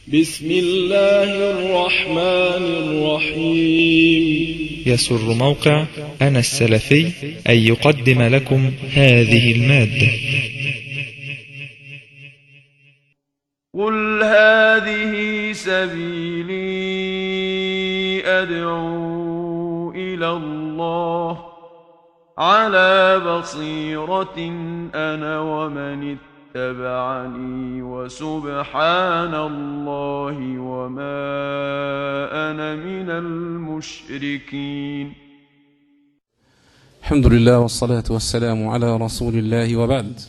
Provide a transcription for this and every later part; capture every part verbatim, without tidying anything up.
بسم الله الرحمن الرحيم. يسر موقع أنا السلفي أن يقدم لكم هذه المادة. قل هذه سبيلي أدعو إلى الله على بصيرة أنا ومن اتبعني وسبحان الله وما أنا من المشركين. الحمد لله والصلاة والسلام على رسول الله، وبعد.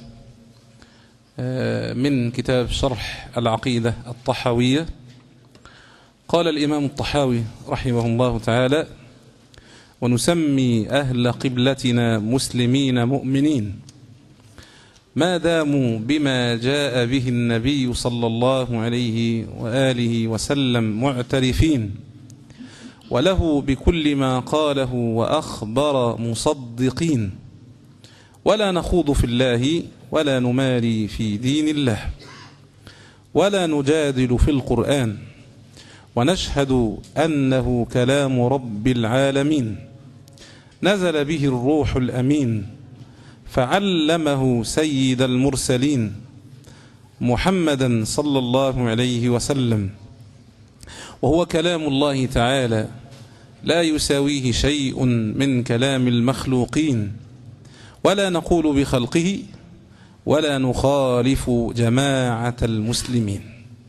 من كتاب شرح العقيدة الطحاوية، قال الإمام الطحاوي رحمه الله تعالى: ونسمي أهل قبلتنا مسلمين مؤمنين ما داموا بما جاء به النبي صلى الله عليه وآله وسلم معترفين، وله بكل ما قاله وأخبر مصدقين، ولا نخوض في الله ولا نماري في دين الله، ولا نجادل في القرآن، ونشهد أنه كلام رب العالمين نزل به الروح الأمين فعلمه سيد المرسلين محمدا صلى الله عليه وسلم، وهو كلام الله تعالى لا يساويه شيء من كلام المخلوقين، ولا نقول بخلقه ولا نخالف جماعة المسلمين.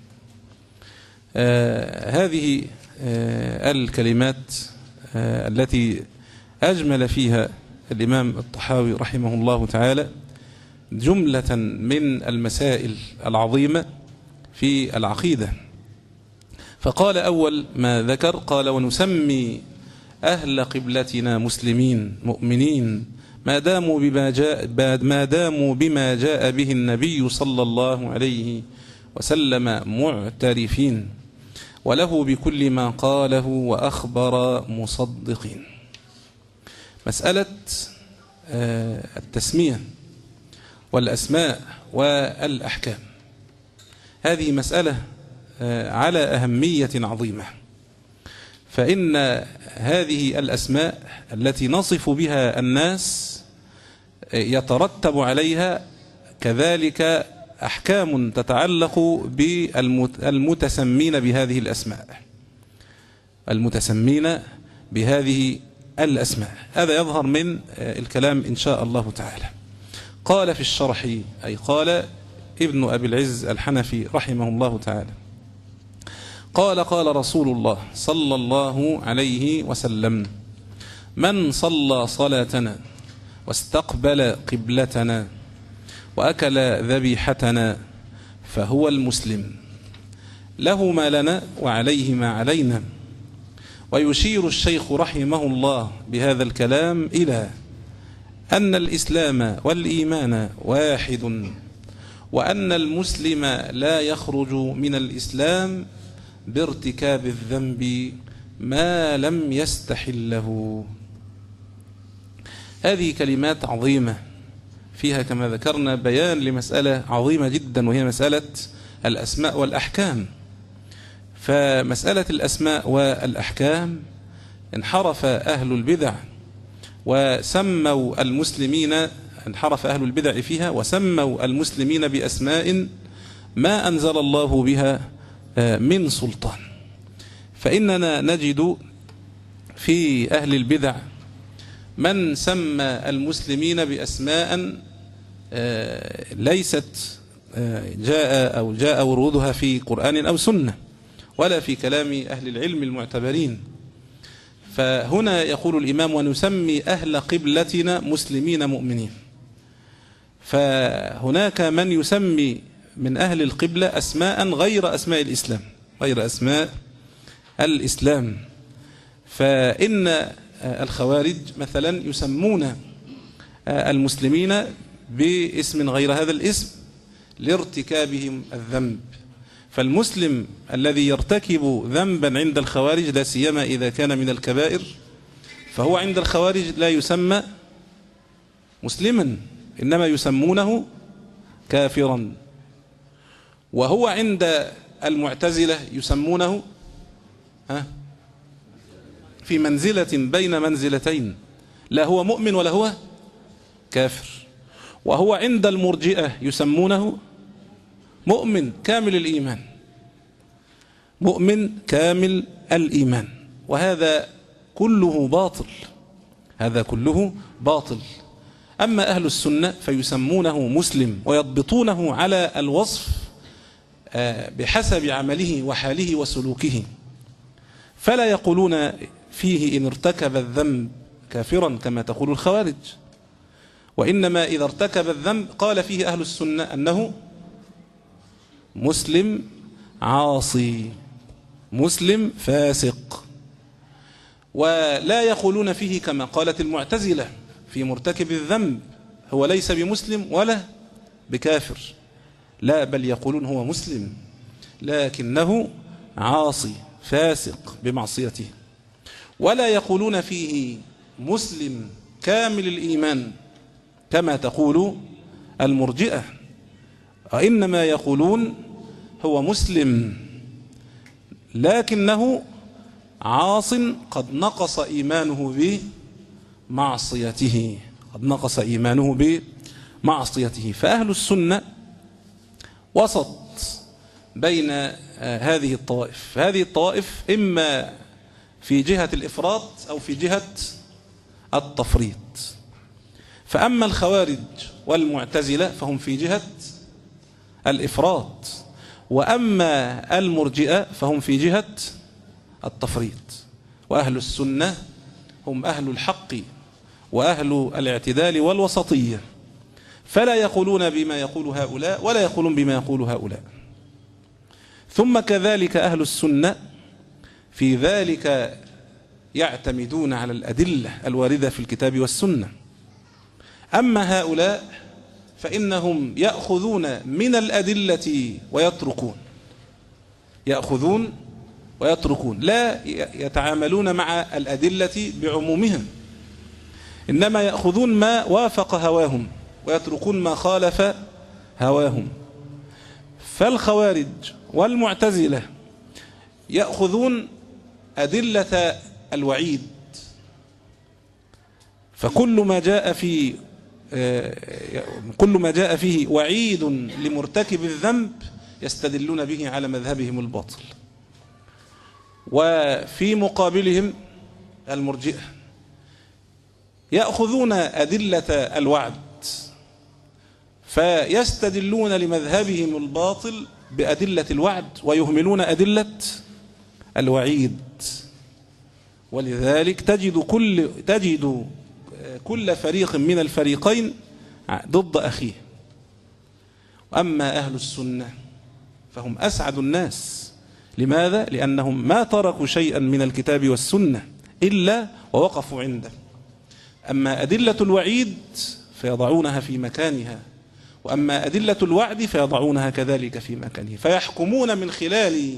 آه هذه آه الكلمات آه التي أجمل فيها الإمام الطحاوي رحمه الله تعالى جملة من المسائل العظيمة في العقيدة. فقال أول ما ذكر، قال: ونسمي أهل قبلتنا مسلمين مؤمنين ما داموا بما جاء ما داموا بما جاء به النبي صلى الله عليه وسلم معترفين، وله بكل ما قاله وأخبر مصدقين. مسألة التسمية والأسماء والأحكام هذه مسألة على أهمية عظيمة، فإن هذه الأسماء التي نصف بها الناس يترتب عليها كذلك أحكام تتعلق بالمتسمين بهذه الأسماء المتسمين بهذه الأسماء. هذا يظهر من الكلام إن شاء الله تعالى. قال في الشرح، أي قال ابن أبي العز الحنفي رحمه الله تعالى، قال: قال رسول الله صلى الله عليه وسلم: من صلى صلاتنا واستقبل قبلتنا وأكل ذبيحتنا فهو المسلم، له ما لنا وعليه ما علينا. ويشير الشيخ رحمه الله بهذا الكلام إلى أن الإسلام والإيمان واحد، وأن المسلم لا يخرج من الإسلام بارتكاب الذنب ما لم يستحله. هذه كلمات عظيمة فيها كما ذكرنا بيان لمسألة عظيمة جدا، وهي مسألة الأسماء والأحكام. فمسألة الأسماء والأحكام انحرف أهل البدع وسموا المسلمين انحرف أهل البدع فيها وسموا المسلمين بأسماء ما أنزل الله بها من سلطان. فإننا نجد في أهل البدع من سمى المسلمين بأسماء ليست جاء أو جاء ورودها في قرآن أو سنة ولا في كلام أهل العلم المعتبرين. فهنا يقول الإمام: ونسمي أهل قبلتنا مسلمين مؤمنين. فهناك من يسمي من أهل القبلة أسماء غير أسماء الإسلام غير أسماء الإسلام. فإن الخوارج مثلا يسمون المسلمين باسم غير هذا الاسم لارتكابهم الذنب. فالمسلم الذي يرتكب ذنبا عند الخوارج، لا سيما إذا كان من الكبائر، فهو عند الخوارج لا يسمى مسلما، إنما يسمونه كافرا. وهو عند المعتزلة يسمونه ها في منزلة بين منزلتين، لا هو مؤمن ولا هو كافر. وهو عند المرجئة يسمونه مؤمن كامل الإيمان، مؤمن كامل الإيمان. وهذا كله باطل، هذا كله باطل. أما أهل السنة فيسمونه مسلم ويضبطونه على الوصف بحسب عمله وحاله وسلوكه، فلا يقولون فيه إن ارتكب الذنب كافرا كما تقول الخوارج، وإنما إذا ارتكب الذنب قال فيه أهل السنة أنه مسلم عاصي، مسلم فاسق. ولا يقولون فيه كما قالت المعتزلة في مرتكب الذنب هو ليس بمسلم ولا بكافر، لا، بل يقولون هو مسلم لكنه عاصي فاسق بمعصيته. ولا يقولون فيه مسلم كامل الإيمان كما تقول المرجئة، وإنما يقولون هو مسلم لكنه عاص قد نقص إيمانه بمعصيته، قد نقص إيمانه بمعصيته. فأهل السنة وسط بين هذه الطوائف، هذه الطوائف إما في جهة الإفراط أو في جهة التفريط. فأما الخوارج والمعتزلة فهم في جهة الإفراط، وأما المرجئة فهم في جهة التفريط. وأهل السنة هم أهل الحق وأهل الاعتدال والوسطية، فلا يقولون بما يقول هؤلاء ولا يقولون بما يقول هؤلاء. ثم كذلك أهل السنة في ذلك يعتمدون على الأدلة الواردة في الكتاب والسنة. أما هؤلاء فإنهم يأخذون من الأدلة ويتركون، يأخذون ويتركون، لا يتعاملون مع الأدلة بعمومها، إنما يأخذون ما وافق هواهم ويتركون ما خالف هواهم. فالخوارج والمعتزلة يأخذون أدلة الوعيد، فكل ما جاء في كل ما جاء فيه وعيد لمرتكب الذنب يستدلون به على مذهبهم الباطل. وفي مقابلهم المرجئة يأخذون أدلة الوعد فيستدلون لمذهبهم الباطل بأدلة الوعد ويهملون أدلة الوعيد. ولذلك تجد كل تجد كل فريق من الفريقين ضد أخيه. أما أهل السنة فهم أسعد الناس. لماذا؟ لأنهم ما تركوا شيئا من الكتاب والسنة إلا ووقفوا عنده. أما أدلة الوعيد فيضعونها في مكانها، وأما أدلة الوعد فيضعونها كذلك في مكانه، فيحكمون من خلال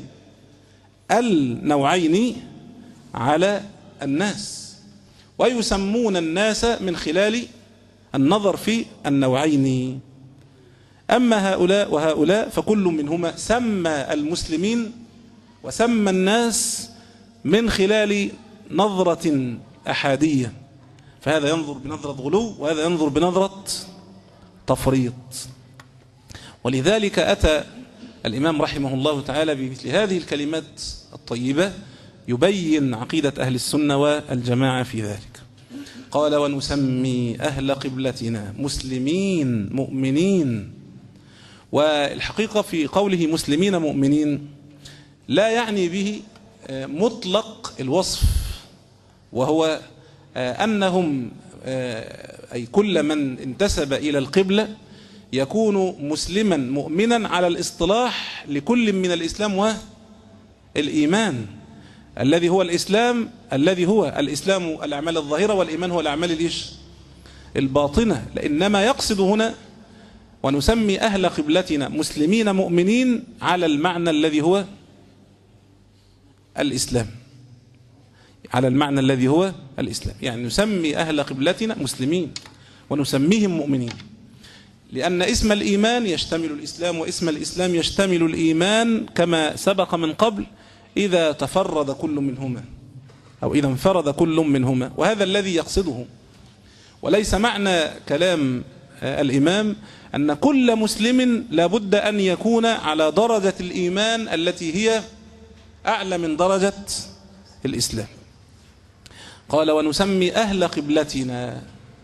النوعين على الناس، ويسمون الناس من خلال النظر في النوعين. أما هؤلاء وهؤلاء فكل منهما سمى المسلمين وسمى الناس من خلال نظرة أحادية، فهذا ينظر بنظرة غلو وهذا ينظر بنظرة تفريط. ولذلك أتى الإمام رحمه الله تعالى بمثل هذه الكلمات الطيبة يبين عقيدة أهل السنة والجماعة في ذلك. قال: ونسمي أهل قبلتنا مسلمين مؤمنين. والحقيقة في قوله مسلمين مؤمنين لا يعني به مطلق الوصف، وهو أنهم أي كل من انتسب إلى القبلة يكون مسلما مؤمنا على الاصطلاح لكل من الإسلام والإيمان، الذي هو الإسلام الذي هو الإسلام الأعمال الظاهرة، والإيمان هو الأعمال الإيش الباطنة. لإنما يقصد هنا ونسمي أهل قبلتنا مسلمين مؤمنين على المعنى الذي هو الإسلام، على المعنى الذي هو الإسلام، يعني نسمي أهل قبلتنا مسلمين ونسميهم مؤمنين. لأن اسم الإيمان يشتمل الإسلام، واسم الإسلام يشتمل الإيمان، كما سبق من قبل إذا تفرد كل منهما أو إذا انفرد كل منهما، وهذا الذي يقصده. وليس معنى كلام الإمام أن كل مسلم لابد أن يكون على درجة الإيمان التي هي أعلى من درجة الإسلام. قال: ونسمي أهل قبلتنا.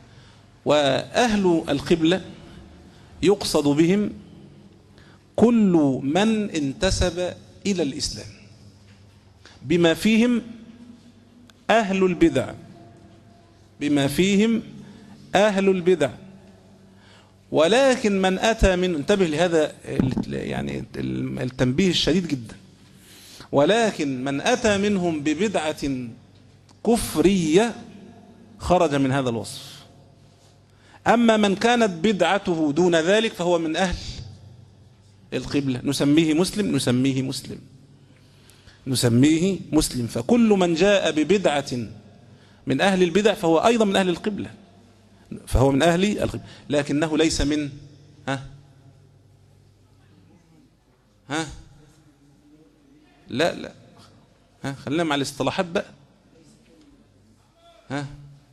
وأهل القبلة يقصد بهم كل من انتسب إلى الإسلام، بما فيهم أهل البدع، بما فيهم أهل البدع. ولكن من أتى من، انتبه لهذا يعني التنبيه الشديد جدا، ولكن من أتى منهم ببدعة كفرية خرج من هذا الوصف. أما من كانت بدعته دون ذلك فهو من أهل القبلة، نسميه مسلم، نسميه مسلم، نسميه مسلم. فكل من جاء ببدعة من أهل البدع فهو أيضا من أهل القبلة، فهو من أهل القبلة، لكنه ليس من ها ها لا لا ها خلينا مع الاصطلاحات بقى. ها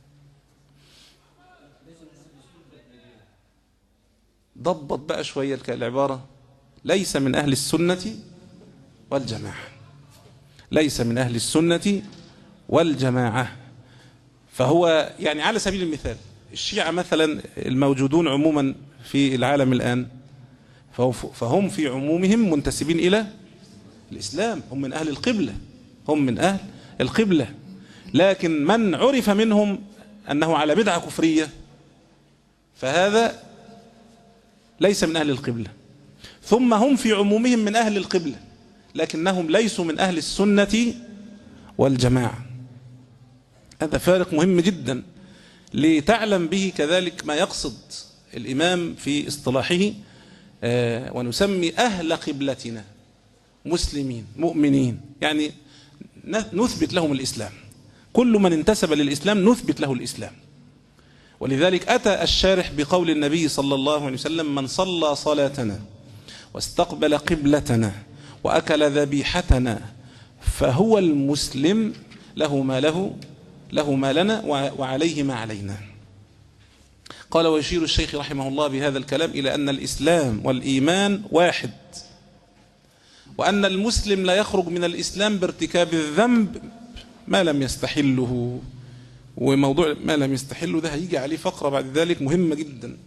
ضبط بقى شوية العبارة. ليس من أهل السنة والجماعة، ليس من أهل السنة والجماعة. فهو يعني على سبيل المثال الشيعة مثلا الموجودون عموما في العالم الآن، فهم في عمومهم منتسبين إلى الإسلام، هم من أهل القبلة، هم من أهل القبلة. لكن من عرف منهم أنه على بدعة كفرية فهذا ليس من أهل القبلة. ثم هم في عمومهم من أهل القبلة لكنهم ليسوا من أهل السنة والجماعة. هذا فارق مهم جدا لتعلم به كذلك ما يقصد الإمام في اصطلاحه. آه ونسمي أهل قبلتنا مسلمين مؤمنين، يعني نثبت لهم الإسلام. كل من انتسب للإسلام نثبت له الإسلام. ولذلك أتى الشارح بقول النبي صلى الله عليه وسلم: من صلى صلاتنا واستقبل قبلتنا وأكل ذبيحتنا فهو المسلم، له ما له له ما لنا وعليه ما علينا. قال: ويشير الشيخ رحمه الله بهذا الكلام إلى أن الإسلام والإيمان واحد، وأن المسلم لا يخرج من الإسلام بارتكاب الذنب ما لم يستحله. وموضوع ما لم يستحله ده هيجي عليه فقرة بعد ذلك مهمة جدا،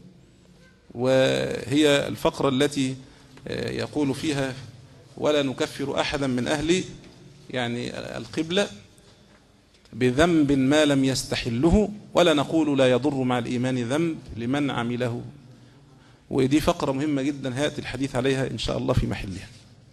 وهي الفقرة التي يقول فيها: ولا نكفر أحدا من أهل يعني القبلة بذنب ما لم يستحله، ولا نقول لا يضر مع الإيمان ذنب لمن عمله. ودي فقرة مهمة جدا هيأتي الحديث عليها إن شاء الله في محلها.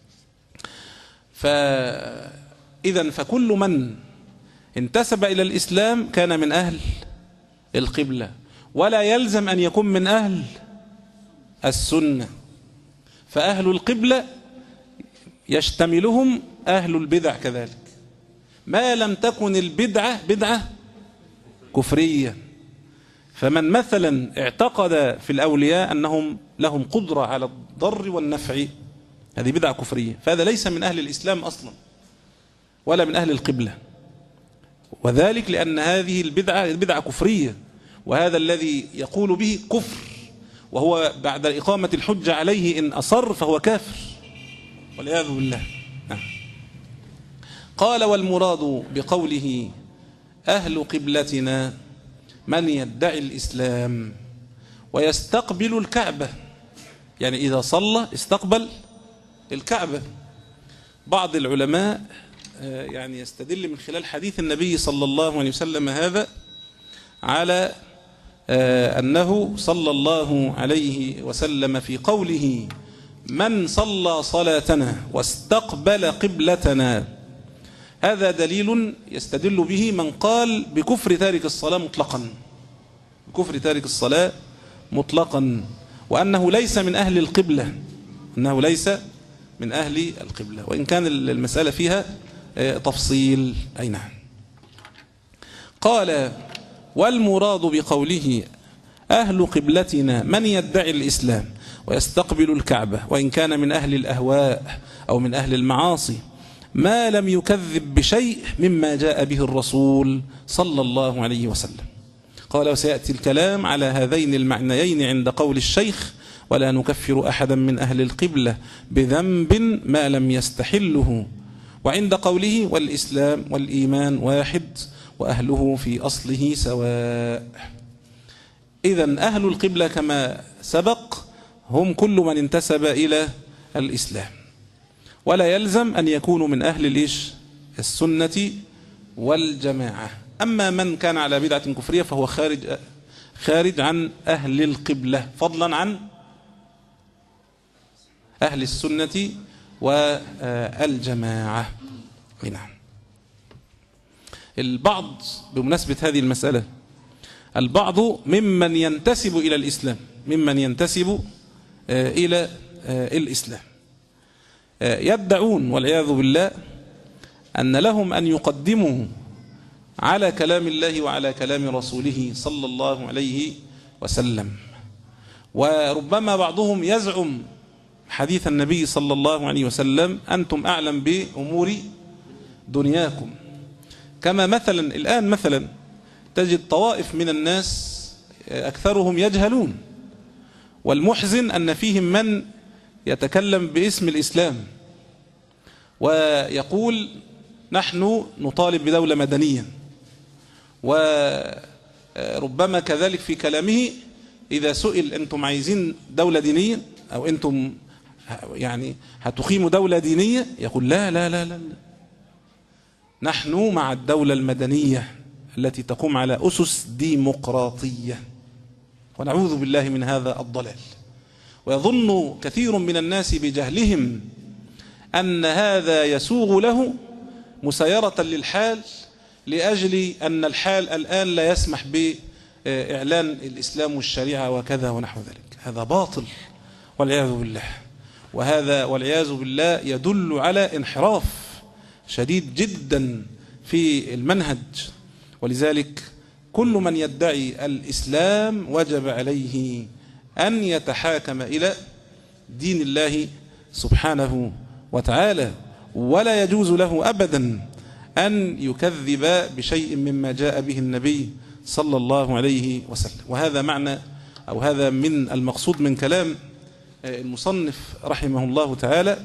فإذا فكل من انتسب إلى الإسلام كان من أهل القبلة، ولا يلزم أن يكون من أهل السنة. فأهل القبلة يشتملهم أهل البدع كذلك، ما لم تكن البدعة بدعة كفرية. فمن مثلا اعتقد في الأولياء أنهم لهم قدرة على الضر والنفع، هذه بدعة كفرية، فهذا ليس من أهل الإسلام أصلا ولا من أهل القبلة، وذلك لأن هذه البدعة بدعة كفرية، وهذا الذي يقول به كفر، وهو بعد إقامة الحجة عليه إن أصر فهو كافر والعياذ بالله. نعم. قال: والمراد بقوله أهل قبلتنا من يدعي الإسلام ويستقبل الكعبة، يعني إذا صلى استقبل الكعبة. بعض العلماء يعني يستدل من خلال حديث النبي صلى الله عليه وسلم هذا على أنه صلى الله عليه وسلم في قوله: من صلى صلاتنا واستقبل قبلتنا، هذا دليل يستدل به من قال بكفر تارك الصلاة مطلقا، بكفر تارك الصلاة مطلقا، وأنه ليس من أهل القبلة، أنه ليس من أهل القبلة، وإن كان المسألة فيها تفصيل. أي نعم. قال: والمراد بقوله أهل قبلتنا من يدعي الإسلام ويستقبل الكعبة وإن كان من أهل الأهواء أو من أهل المعاصي ما لم يكذب بشيء مما جاء به الرسول صلى الله عليه وسلم. قال وسيأتي الكلام على هذين المعنيين عند قول الشيخ ولا نكفر أحدا من أهل القبلة بذنب ما لم يستحله، وعند قوله والإسلام والإيمان واحد وأهله في أصله سواء. إذن أهل القبلة كما سبق هم كل من انتسب إلى الإسلام، ولا يلزم أن يكونوا من أهل الإيش السنة والجماعة. أما من كان على بدعة كفرية فهو خارج خارج عن أهل القبلة فضلا عن أهل السنة والجماعة. نعم. البعض بمناسبة هذه المسألة البعض ممن ينتسب إلى الإسلام ممن ينتسب إلى الإسلام يدعون والعياذ بالله أن لهم أن يقدموا على كلام الله وعلى كلام رسوله صلى الله عليه وسلم، وربما بعضهم يزعم حديث النبي صلى الله عليه وسلم أنتم أعلم بأمور دنياكم. كما مثلا الآن مثلا تجد طوائف من الناس أكثرهم يجهلون، والمحزن أن فيهم من يتكلم باسم الإسلام ويقول نحن نطالب بدولة مدنية، وربما كذلك في كلامه إذا سئل أنتم عايزين دولة دينية أو أنتم يعني هتقيموا دولة دينية يقول لا لا لا لا نحن مع الدولة المدنية التي تقوم على أسس ديمقراطية، ونعوذ بالله من هذا الضلال. ويظن كثير من الناس بجهلهم أن هذا يسوغ له مسيرة للحال لأجل أن الحال الآن لا يسمح بإعلان الإسلام والشريعة وكذا ونحو ذلك. هذا باطل والعياذ بالله، وهذا والعياذ بالله يدل على انحراف شديد جدا في المنهج. ولذلك كل من يدعي الإسلام وجب عليه أن يتحاكم إلى دين الله سبحانه وتعالى، ولا يجوز له أبدا أن يكذب بشيء مما جاء به النبي صلى الله عليه وسلم. وهذا معنى أو هذا من المقصود من كلام المصنف رحمه الله تعالى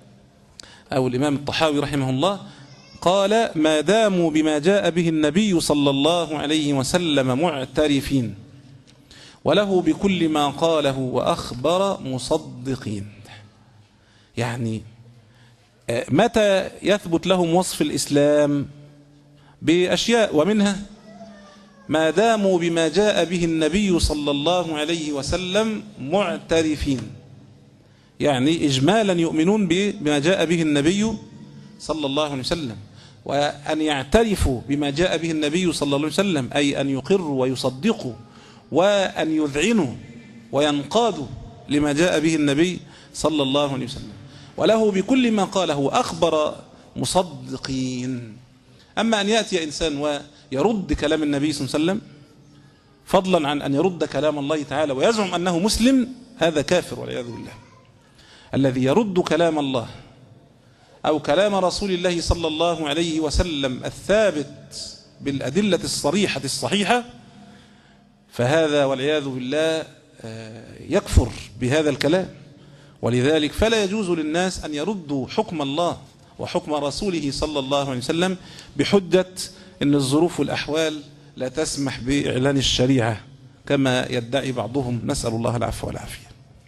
أو الإمام الطحاوي رحمه الله، قال ما داموا بما جاء به النبي صلى الله عليه وسلم معترفين وله بكل ما قاله وأخبر مصدقين. يعني متى يثبت لهم وصف الإسلام؟ بأشياء، ومنها ما داموا بما جاء به النبي صلى الله عليه وسلم معترفين، يعني إجمالا يؤمنون بما جاء به النبي صلى الله عليه وسلم. وأن يعترفوا بما جاء به النبي صلى الله عليه وسلم أي أن يقروا ويصدقوا وأن يذعنوا وينقادوا لما جاء به النبي صلى الله عليه وسلم، وله بكل ما قاله أخبر مصدقين. أما أن يأتي إنسان ويرد كلام النبي صلى الله عليه وسلم فضلا عن أن يرد كلام الله تعالى ويزعم أنه مسلم، هذا كافر والعياذ بالله. الذي يرد كلام الله أو كلام رسول الله صلى الله عليه وسلم الثابت بالأدلة الصريحة الصحيحة فهذا والعياذ بالله يكفر بهذا الكلام. ولذلك فلا يجوز للناس أن يردوا حكم الله وحكم رسوله صلى الله عليه وسلم بحجة أن الظروف والأحوال لا تسمح بإعلان الشريعة كما يدعي بعضهم، نسأل الله العفو والعافية.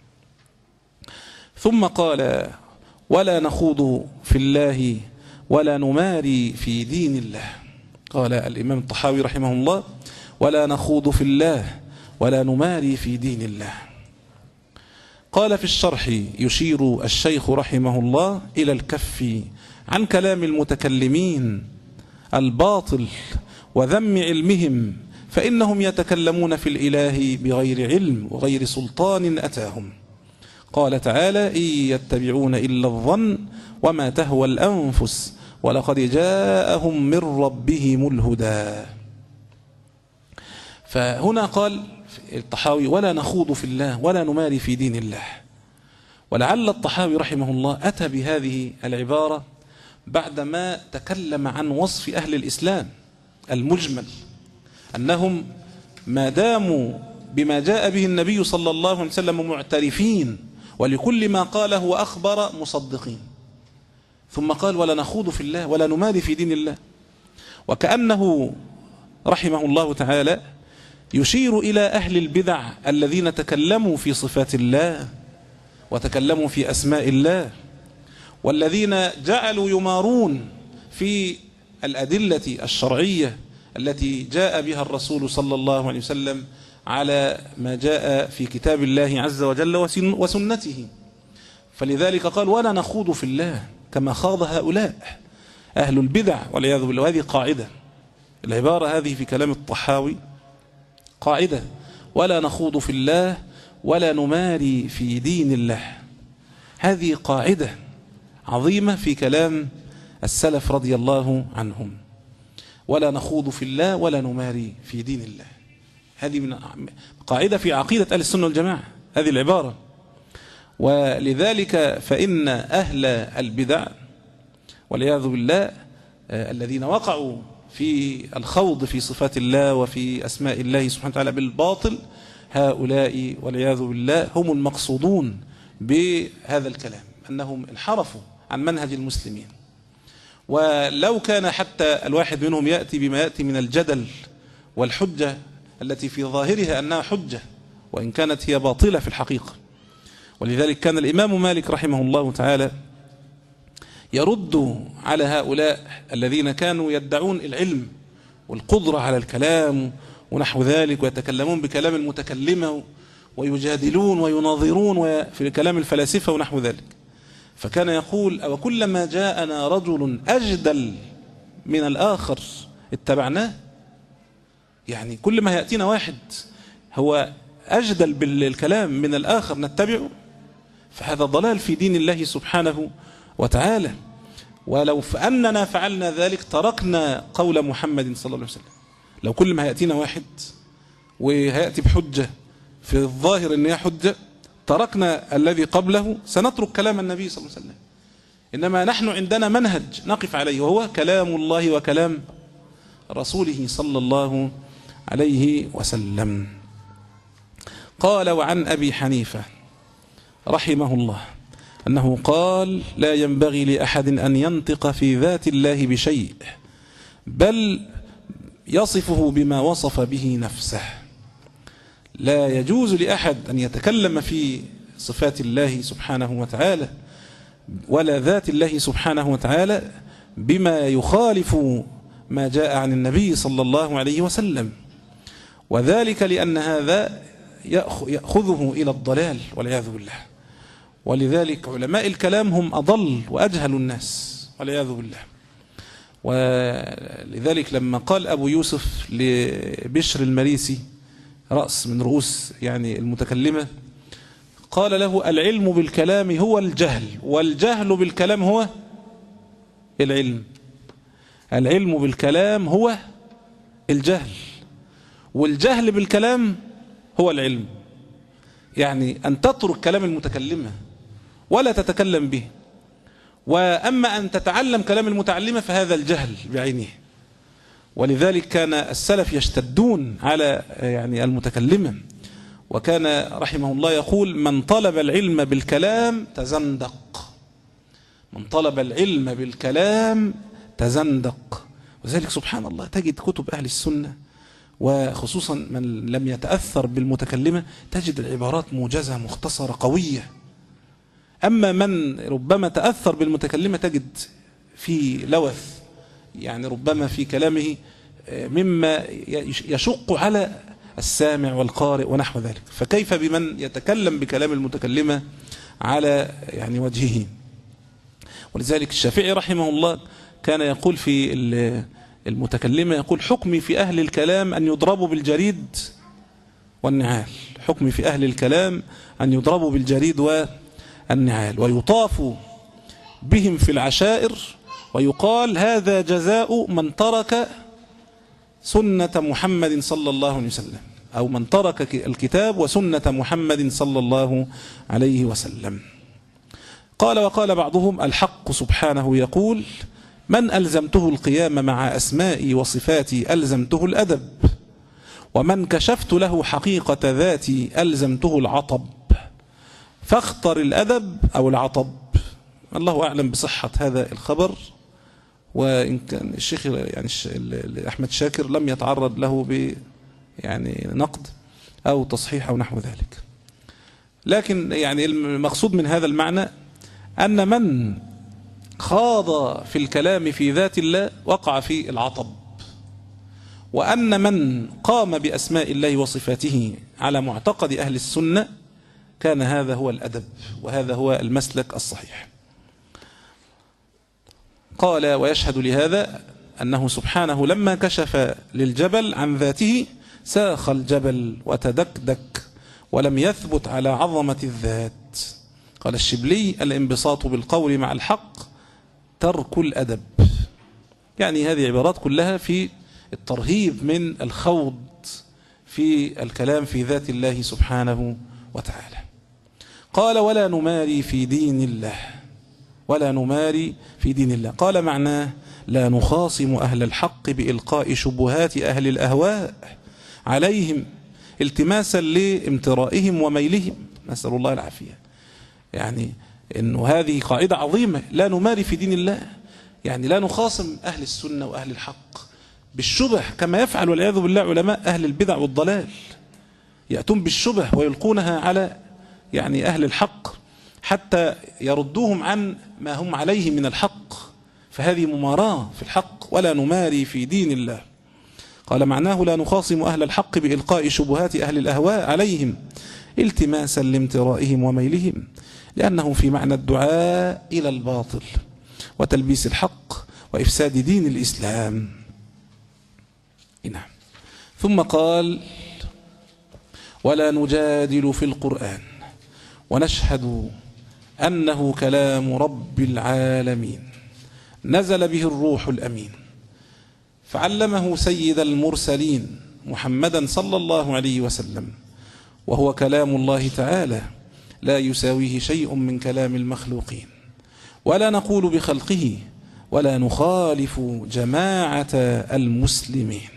ثم قال ولا نخوض في الله ولا نماري في دين الله. قال الإمام الطحاوي رحمه الله ولا نخوض في الله ولا نماري في دين الله. قال في الشرح يشير الشيخ رحمه الله إلى الكف عن كلام المتكلمين الباطل وذم علمهم، فإنهم يتكلمون في الإله بغير علم وغير سلطان أتاهم. قال تعالى إن يتبعون إلا الظن وما تهوى الأنفس ولقد جاءهم من ربهم الهدى. فهنا قال الطحاوي ولا نخوض في الله ولا نماري في دين الله. ولعل الطحاوي رحمه الله أتى بهذه العبارة بعدما تكلم عن وصف أهل الإسلام المجمل، أنهم ما داموا بما جاء به النبي صلى الله عليه وسلم معترفين ولكل ما قاله وأخبر مصدقين، ثم قال ولا نخوض في الله ولا نماري في دين الله، وكأنه رحمه الله تعالى يشير إلى أهل البدع الذين تكلموا في صفات الله وتكلموا في أسماء الله، والذين جعلوا يمارون في الأدلة الشرعية التي جاء بها الرسول صلى الله عليه وسلم على ما جاء في كتاب الله عز وجل وسنته. فلذلك قال ولا نخوض في الله كما خاض هؤلاء أهل البدع والعياذ بالله. وهذه قاعدة، العبارة هذه في كلام الطحاوي قاعدة، ولا نخوض في الله ولا نماري في دين الله. هذه قاعدة عظيمة في كلام السلف رضي الله عنهم، ولا نخوض في الله ولا نماري في دين الله. هذه من قاعدة في عقيدة أهل السنة والجماعة هذه العبارة. ولذلك فإن أهل البدع والعياذ بالله الذين وقعوا في الخوض في صفات الله وفي أسماء الله سبحانه وتعالى بالباطل، هؤلاء والعياذ بالله هم المقصودون بهذا الكلام، أنهم انحرفوا عن منهج المسلمين. ولو كان حتى الواحد منهم يأتي بما يأتي من الجدل والحجة التي في ظاهرها أنها حجة وإن كانت هي باطلة في الحقيقة. ولذلك كان الإمام مالك رحمه الله تعالى يرد على هؤلاء الذين كانوا يدعون العلم والقدرة على الكلام ونحو ذلك، ويتكلمون بكلام المتكلمة ويجادلون ويناظرون في كلام الفلاسفة ونحو ذلك. فكان يقول أو كلما جاءنا رجل أجدل من الآخر اتبعناه، يعني كل ما يأتينا واحد هو أجدل بالكلام من الآخر نتبعه، فهذا ضلال في دين الله سبحانه وتعالى. ولو فأننا فعلنا ذلك تركنا قول محمد صلى الله عليه وسلم. لو كل ما يأتينا واحد وهيأتي بحجة في الظاهر أنها حجة تركنا الذي قبله، سنترك كلام النبي صلى الله عليه وسلم. إنما نحن عندنا منهج نقف عليه وهو كلام الله وكلام رسوله صلى الله عليه وسلم. قال وعن أبي حنيفة رحمه الله أنه قال لا ينبغي لأحد أن ينطق في ذات الله بشيء بل يصفه بما وصف به نفسه. لا يجوز لأحد أن يتكلم في صفات الله سبحانه وتعالى ولا ذات الله سبحانه وتعالى بما يخالف ما جاء عن النبي صلى الله عليه وسلم، وذلك لأن هذا يأخذه إلى الضلال والعياذ بالله. ولذلك علماء الكلام هم أضل وأجهل الناس والعياذ بالله. ولذلك لما قال أبو يوسف لبشر المريسي رأس من رؤوس يعني المتكلمة، قال له العلم بالكلام هو الجهل والجهل بالكلام هو العلم. العلم بالكلام هو الجهل والجهل بالكلام هو العلم. يعني أن تترك كلام المتكلمة ولا تتكلم به، وأما أن تتعلم كلام المتعلمة فهذا الجهل بعينه. ولذلك كان السلف يشتدون على يعني المتكلمة، وكان رحمه الله يقول من طلب العلم بالكلام تزندق، من طلب العلم بالكلام تزندق. وذلك سبحان الله تجد كتب أهل السنة وخصوصا من لم يتأثر بالمتكلمة تجد العبارات موجزة مختصرة قوية. أما من ربما تأثر بالمتكلمة تجد في لوث، يعني ربما في كلامه مما يشق على السامع والقارئ ونحو ذلك، فكيف بمن يتكلم بكلام المتكلمة على يعني وجهه. ولذلك الشافعي رحمه الله كان يقول في المتكلمة يقول حكمي في أهل الكلام أن يضربوا بالجريد والنعال، حكمي في أهل الكلام أن يضربوا بالجريد والنعال ويطاف بهم في العشائر ويقال هذا جزاء من ترك سنة محمد صلى الله عليه وسلم. أو من ترك الكتاب وسنة محمد صلى الله عليه وسلم. قال وقال بعضهم: الحق سبحانه يقول: من ألزمته القيام مع أسمائي وصفاتي ألزمته الأدب، ومن كشفت له حقيقة ذاتي ألزمته العطب، فاختر الأدب أو العطب. الله أعلم بصحة هذا الخبر، وإن كان الشيخ يعني أحمد شاكر لم يتعرض له ب يعني نقد أو تصحيح أو نحو ذلك. لكن يعني المقصود من هذا المعنى أن من خاض في الكلام في ذات الله وقع في العطب، وأن من قام بأسماء الله وصفاته على معتقد أهل السنة كان هذا هو الأدب، وهذا هو المسلك الصحيح. قال: ويشهد لهذا أنه سبحانه لما كشف للجبل عن ذاته ساخ الجبل وتدكدك ولم يثبت على عظمة الذات. قال الشبلي: الانبساط بالقول مع الحق ترك الأدب. يعني هذه عبارات كلها في الترهيب من الخوض في الكلام في ذات الله سبحانه وتعالى. قال: ولا نماري في دين الله، ولا نماري في دين الله. قال معناه: لا نخاصم أهل الحق بإلقاء شبهات أهل الأهواء عليهم التماسا لامترائهم وميلهم، نسأل الله العافية. يعني إنه هذه قاعدة عظيمة، لا نماري في دين الله، يعني لا نخاصم أهل السنة وأهل الحق بالشبه كما يفعل والعياذ بالله علماء أهل البدع والضلال، يأتون بالشبه ويلقونها على يعني أهل الحق حتى يردوهم عن ما هم عليه من الحق، فهذه مماراة في الحق. ولا نماري في دين الله. قال معناه: لا نخاصم أهل الحق بإلقاء شبهات أهل الأهواء عليهم التماسا لامترائهم وميلهم، لأنه في معنى الدعاء إلى الباطل وتلبيس الحق وإفساد دين الإسلام. نعم. ثم قال: ولا نجادل في القرآن ونشهد أنه كلام رب العالمين نزل به الروح الأمين فعلمه سيد المرسلين محمدا صلى الله عليه وسلم، وهو كلام الله تعالى لا يساويه شيء من كلام المخلوقين، ولا نقول بخلقه ولا نخالف جماعة المسلمين.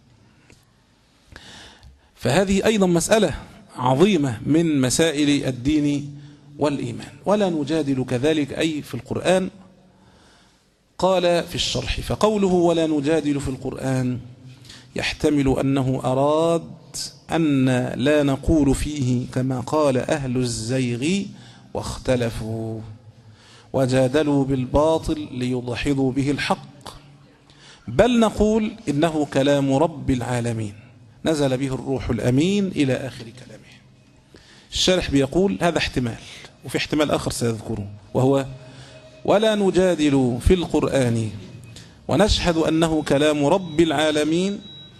فهذه أيضا مسألة عظيمة من مسائل الدين والإيمان. ولا نجادل كذلك أي في القرآن. قال في الشرح: فقوله ولا نجادل في القرآن يحتمل أنه أراد أن لا نقول فيه كما قال أهل الزيغ واختلفوا وجادلوا بالباطل ليضحضوا به الحق، بل نقول إنه كلام رب العالمين نزل به الروح الأمين إلى آخر كلامه. الشارح بيقول هذا احتمال، وفي احتمال آخر سيذكره، وهو ولا نجادل في القرآن ونشهد أنه كلام رب العالمين.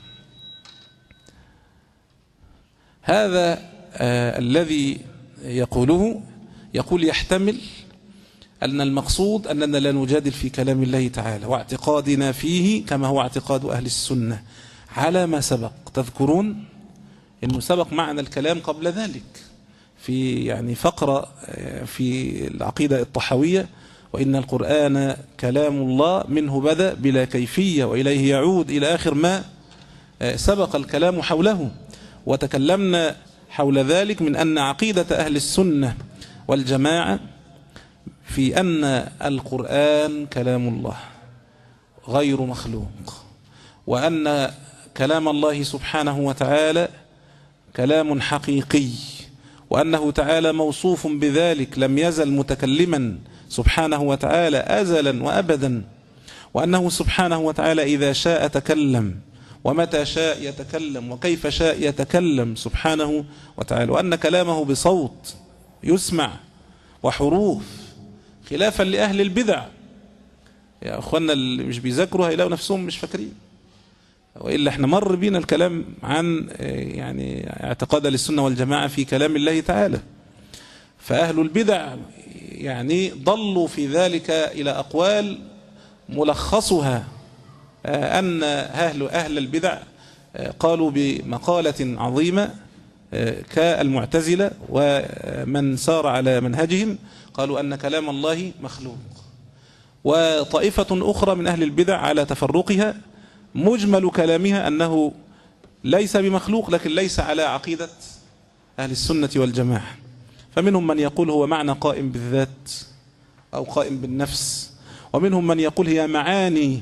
هذا آه الذي يقوله يقول يحتمل أن المقصود أننا لا نجادل في كلام الله تعالى واعتقادنا فيه كما هو اعتقاد أهل السنة على ما سبق. تذكرون أنه سبق معنا الكلام قبل ذلك في يعني فقرة في العقيدة الطحوية: وإن القرآن كلام الله منه بدأ بلا كيفية وإليه يعود، إلى آخر ما سبق الكلام حوله. وتكلمنا حول ذلك من أن عقيدة أهل السنة والجماعة في أن القرآن كلام الله غير مخلوق، وأن كلام الله سبحانه وتعالى كلام حقيقي، وأنه تعالى موصوف بذلك لم يزل متكلما سبحانه وتعالى أزلا وأبدا، وأنه سبحانه وتعالى إذا شاء تكلم ومتى شاء يتكلم وكيف شاء يتكلم سبحانه وتعالى، وأن كلامه بصوت يسمع وحروف، خلافا لأهل البدع. يا أخوانا اللي مش بيذاكروا هيلاقوا نفسهم مش فاكرين، وإلا احنا مر بينا الكلام عن يعني اعتقاد للسنة والجماعة في كلام الله تعالى. فأهل البدع يعني ضلوا في ذلك إلى أقوال ملخصها أن أهل, أهل البدع قالوا بمقالة عظيمة كالمعتزلة ومن سار على منهجهم، قالوا أن كلام الله مخلوق. وطائفة أخرى من أهل البدع على تفرقها مجمل كلامها أنه ليس بمخلوق، لكن ليس على عقيدة أهل السنة والجماعة. فمنهم من يقول هو معنى قائم بالذات أو قائم بالنفس، ومنهم من يقول هي معاني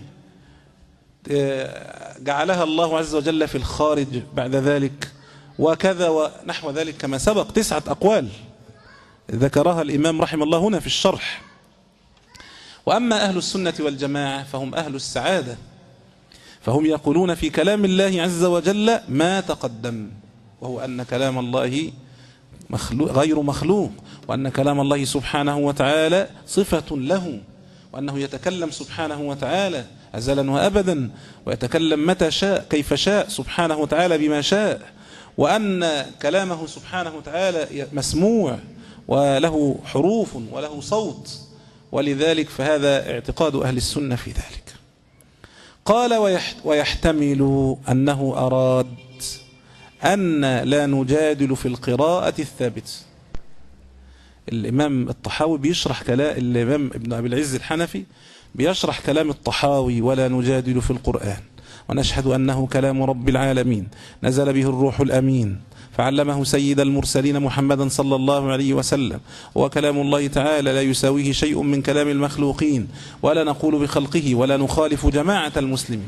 جعلها الله عز وجل في الخارج بعد ذلك وكذا ونحو ذلك، كما سبق تسعة أقوال ذكرها الإمام رحمه الله هنا في الشرح. وأما أهل السنة والجماعة فهم أهل السعادة، فهم يقولون في كلام الله عز وجل ما تقدم، وهو أن كلام الله مخلوق غير مخلوق، وأن كلام الله سبحانه وتعالى صفة له، وأنه يتكلم سبحانه وتعالى أزلا وأبدا، ويتكلم متى شاء كيف شاء سبحانه وتعالى بما شاء، وأن كلامه سبحانه وتعالى مسموع وله حروف وله صوت. ولذلك فهذا اعتقاد أهل السنة في ذلك. قال ويحتمل أنه أراد أن لا نجادل في القراءة الثابتة. الإمام الطحاوي بيشرح كلام الإمام ابن أبي العز الحنفي، بيشرح كلام الطحاوي ولا نجادل في القرآن، ونشهد أنه كلام رب العالمين نزل به الروح الأمين فعلمه سيد المرسلين محمدا صلى الله عليه وسلم، وكلام الله تعالى لا يساويه شيء من كلام المخلوقين، ولا نقول بخلقه ولا نخالف جماعة المسلمين.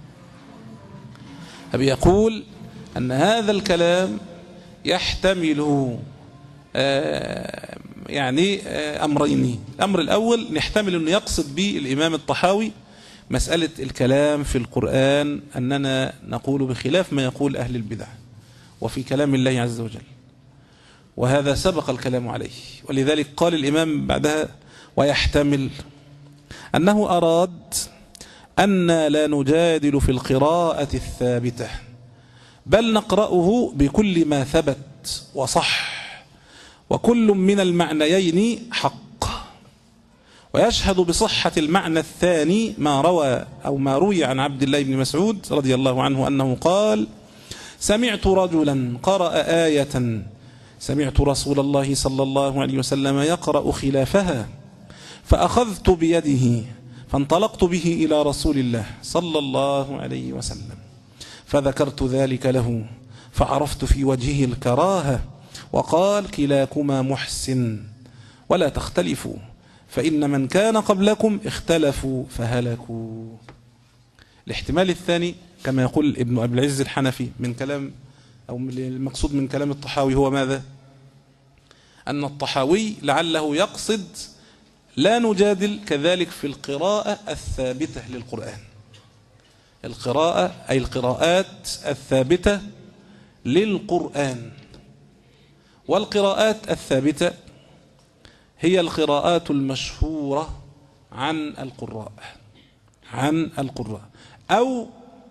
أبي يقول أن هذا الكلام يحتمل آه يعني آه أمرين. الأمر الأول نحتمل أنه يقصد به الإمام الطحاوي مسألة الكلام في القرآن أننا نقول بخلاف ما يقول أهل البدع وفي كلام الله عز وجل، وهذا سبق الكلام عليه. ولذلك قال الإمام بعدها ويحتمل أنه أراد أن لا نجادل في القراءة الثابتة، بل نقرأه بكل ما ثبت وصح، وكل من المعنيين حق، ويشهد بصحة المعنى الثاني ما روى أو ما روي عن عبد الله بن مسعود رضي الله عنه أنه قال سمعت رجلا قرأ آية سمعت رسول الله صلى الله عليه وسلم يقرأ خلافها، فأخذت بيده فانطلقت به إلى رسول الله صلى الله عليه وسلم، فذكرت ذلك له فعرفت في وجهه الكراهة، وقال كلاكما محسن ولا تختلفوا، فإن من كان قبلكم اختلفوا فهلكوا. الاحتمال الثاني كما يقول ابن أبي العز الحنفي من كلام أو المقصود من كلام الطحاوي هو ماذا؟ أن الطحاوي لعله يقصد لا نجادل كذلك في القراءة الثابتة للقرآن، القراءة أي القراءات الثابتة للقرآن. والقراءات الثابتة هي القراءات المشهورة عن القراء عن القراء أو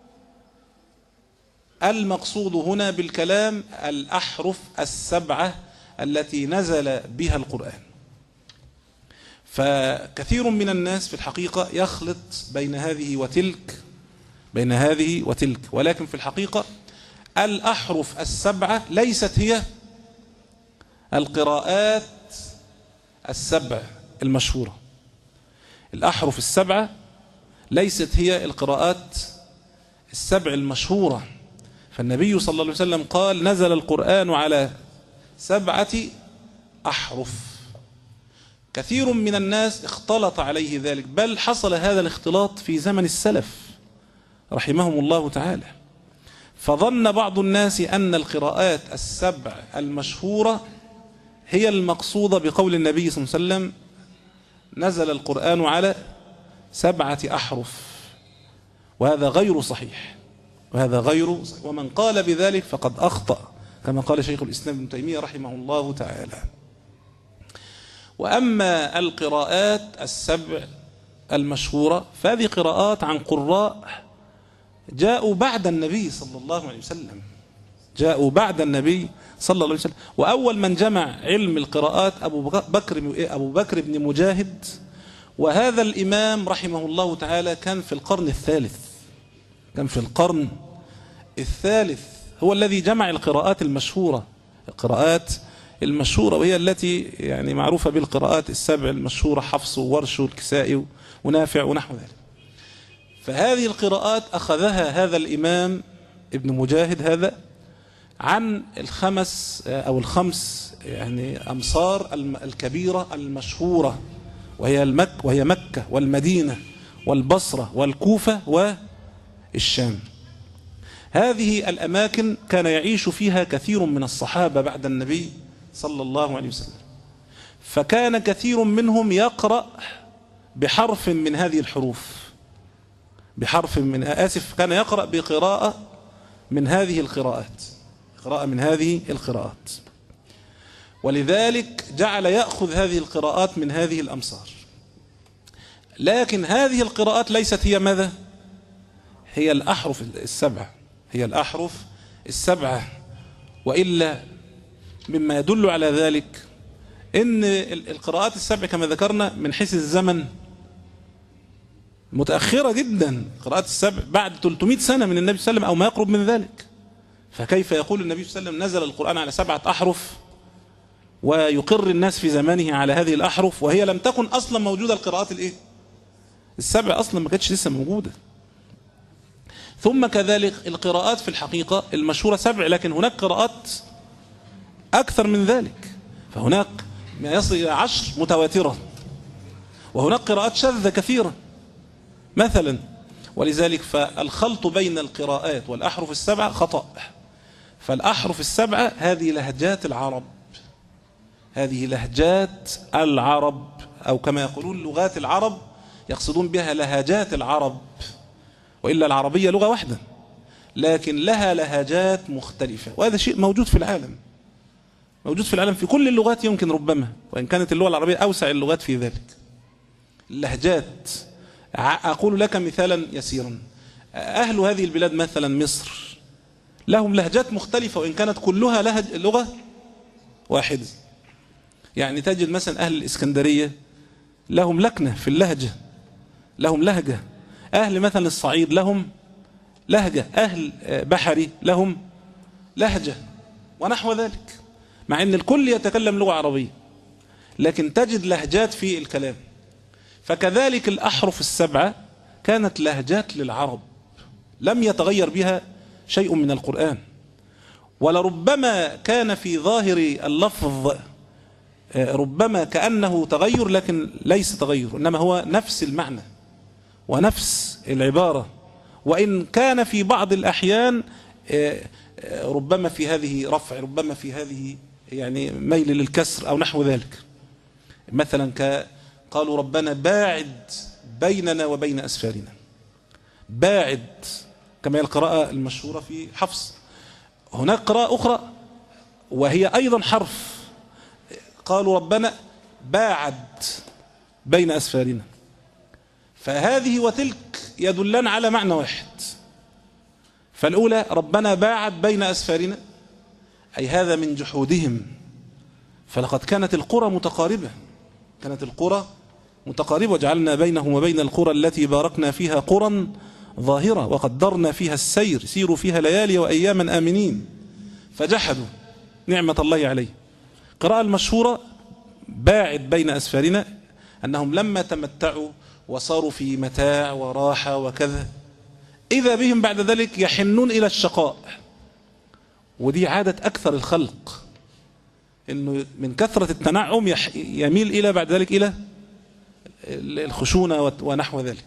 المقصود هنا بالكلام الأحرف السبعة التي نزل بها القرآن. فكثير من الناس في الحقيقة يخلط بين هذه وتلك بين هذه وتلك ولكن في الحقيقة الأحرف السبعة ليست هي القراءات السبع المشهورة. الأحرف السبعة ليست هي القراءات السبع المشهورة. فالنبي صلى الله عليه وسلم قال نزل القرآن على سبعة أحرف. كثير من الناس اختلط عليه ذلك، بل حصل هذا الاختلاط في زمن السلف رحمهم الله تعالى، فظن بعض الناس أن القراءات السبع المشهورة هي المقصودة بقول النبي صلى الله عليه وسلم نزل القرآن على سبعة أحرف، وهذا غير صحيح وهذا غير صحيح. ومن قال بذلك فقد أخطأ كما قال شيخ الإسلام ابن تيمية رحمه الله تعالى. وأما القراءات السبع المشهورة فهذه قراءات عن قراء جاءوا بعد النبي صلى الله عليه وسلم جاءوا بعد النبي صلى الله عليه وسلم. وأول من جمع علم القراءات أبو بكر أبو بكر بن مجاهد، وهذا الإمام رحمه الله تعالى كان في القرن الثالث كان في القرن الثالث هو الذي جمع القراءات المشهورة، القراءات المشهورة وهي التي يعني معروفة بالقراءات السبع المشهورة، حفص وورش والكسائي ونافع ونحو ذلك. فهذه القراءات أخذها هذا الإمام ابن مجاهد هذا عن الخمس أو الخمس يعني أمصار الكبيرة المشهورة، وهي المك وهي مكة والمدينة والبصرة والكوفة والشام. هذه الأماكن كان يعيش فيها كثير من الصحابة بعد النبي صلى الله عليه وسلم، فكان كثير منهم يقرأ بحرف من هذه الحروف، بحرف من آسف كان يقرأ بقراءة من هذه القراءات، قراءة من هذه القراءات، ولذلك جعل يأخذ هذه القراءات من هذه الأمصار. لكن هذه القراءات ليست هي ماذا؟ هي الأحرف السبعة، هي الأحرف السبعة. وإلا مما يدل على ذلك إن القراءات السبع كما ذكرنا من حيث الزمن متأخرة جدا، قراءات السبع بعد ثلاثمائة سنة من النبي صلى الله عليه وسلم أو ما يقرب من ذلك. فكيف يقول النبي صلى الله عليه وسلم نزل القرآن على سبعة أحرف ويقر الناس في زمانه على هذه الأحرف، وهي لم تكن أصلا موجودة القراءات الإيه؟ السبع أصلا ما كانتش لسه موجودة. ثم كذلك القراءات في الحقيقة المشهورة سبع، لكن هناك قراءات أكثر من ذلك، فهناك ما يصل إلى عشر متواترة، وهناك قراءات شاذة كثيرة مثلا. ولذلك فالخلط بين القراءات والأحرف السبعة خطأ. فالأحرف السبعة هذه لهجات العرب، هذه لهجات العرب، أو كما يقولون لغات العرب، يقصدون بها لهجات العرب، وإلا العربية لغة واحدة لكن لها لهجات مختلفة، وهذا شيء موجود في العالم، موجود في العالم في كل اللغات يمكن ربما، وإن كانت اللغة العربية أوسع اللغات في ذلك. اللهجات، أقول لك مثالا يسيرا، أهل هذه البلاد مثلا مصر لهم لهجات مختلفة وإن كانت كلها لهج لغة واحدة. يعني تجد مثلا أهل الإسكندرية لهم لكنة في اللهجة، لهم لهجة. أهل مثلا الصعيد لهم لهجة، أهل بحري لهم لهجة ونحو ذلك، مع أن الكل يتكلم لغة عربية لكن تجد لهجات في الكلام. فكذلك الأحرف السبعة كانت لهجات للعرب لم يتغير بها شيء من القرآن، ولربما كان في ظاهر اللفظ ربما كأنه تغير، لكن ليس تغير، إنما هو نفس المعنى ونفس العبارة، وإن كان في بعض الأحيان ربما في هذه رفع، ربما في هذه يعني ميل للكسر أو نحو ذلك. مثلا قالوا ربنا باعد بيننا وبين أسفارنا، باعد كما هي القراءة المشهورة في حفص. هناك قراءة أخرى وهي أيضا حرف، قالوا ربنا باعد بين أسفارنا. فهذه وتلك يدلان على معنى واحد. فالأولى ربنا باعد بين أسفارنا أي هذا من جحودهم، فلقد كانت القرى متقاربة، كانت القرى متقاربة، وجعلنا بينهم وبين القرى التي باركنا فيها قرى ظاهرة وقدرنا فيها السير سيروا فيها ليالي وأياما آمنين فجحدوا نعمة الله عليه. قراءة المشهورة باعد بين أسفارنا أنهم لما تمتعوا وصاروا في متاع وراحة وكذا إذا بهم بعد ذلك يحنون إلى الشقاء، ودي عادة أكثر الخلق، إنه من كثرة التنعم يميل إلى بعد ذلك إلى الخشونة ونحو ذلك.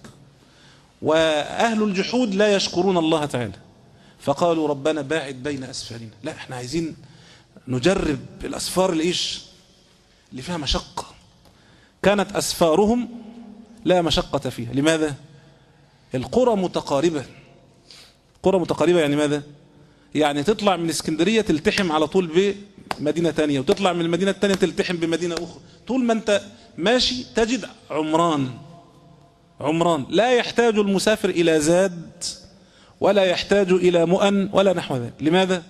وأهل الجحود لا يشكرون الله تعالى، فقالوا ربنا باعد بين أسفارنا. لا، احنا عايزين نجرب الأسفار الإيش اللي فيها مشقة. كانت أسفارهم لا مشقة فيها. لماذا؟ القرى متقاربة، قرى متقاربة يعني ماذا؟ يعني تطلع من اسكندرية تلتحم على طول بمدينة تانية، وتطلع من المدينة التانية تلتحم بمدينة أخرى. طول ما أنت ماشي تجد عمران، عمران لا يحتاج المسافر إلى زاد ولا يحتاج إلى مؤن ولا نحو ذلك. لماذا؟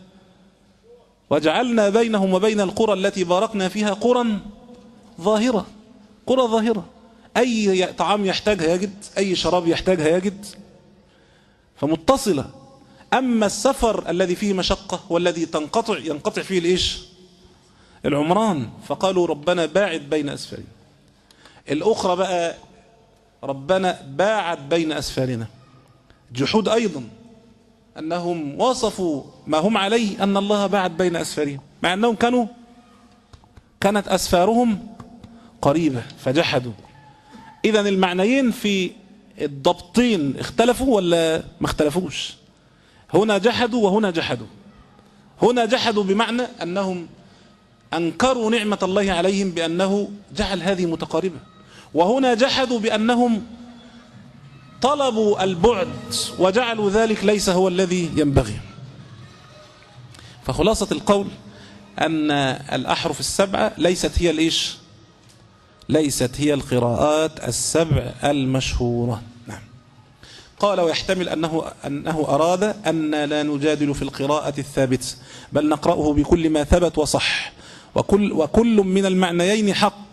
وجعلنا بينهم وبين القرى التي باركنا فيها قرى ظاهرة، قرى ظاهرة، أي طعام يحتاجها يجد، أي شراب يحتاجها يجد، فمتصلة. أما السفر الذي فيه مشقة والذي تنقطع ينقطع فيه الإيش؟ العمران، فقالوا ربنا باعد بين أسفارنا. الأخرى بقى ربنا باعد بين أسفارنا، جحود أيضا، أنهم وصفوا ما هم عليه أن الله باعد بين أسفارهم، مع أنهم كانوا كانت أسفارهم قريبة فجحدوا. إذن المعنيين في الضبطين اختلفوا ولا ما اختلفوش؟ هنا جحدوا وهنا جحدوا. هنا جحدوا بمعنى أنهم أنكروا نعمة الله عليهم بأنه جعل هذه متقاربة، وهنا جحدوا بأنهم طلبوا البعد وجعلوا ذلك ليس هو الذي ينبغي. فخلاصة القول أن الأحرف السبعة ليست هي الإيش؟ ليست هي القراءات السبع المشهورة. نعم. قال ويحتمل أنه, أنه أراد أن لا نجادل في القراءة الثابتة، بل نقرأه بكل ما ثبت وصح، وكل, وكل من المعنيين حق.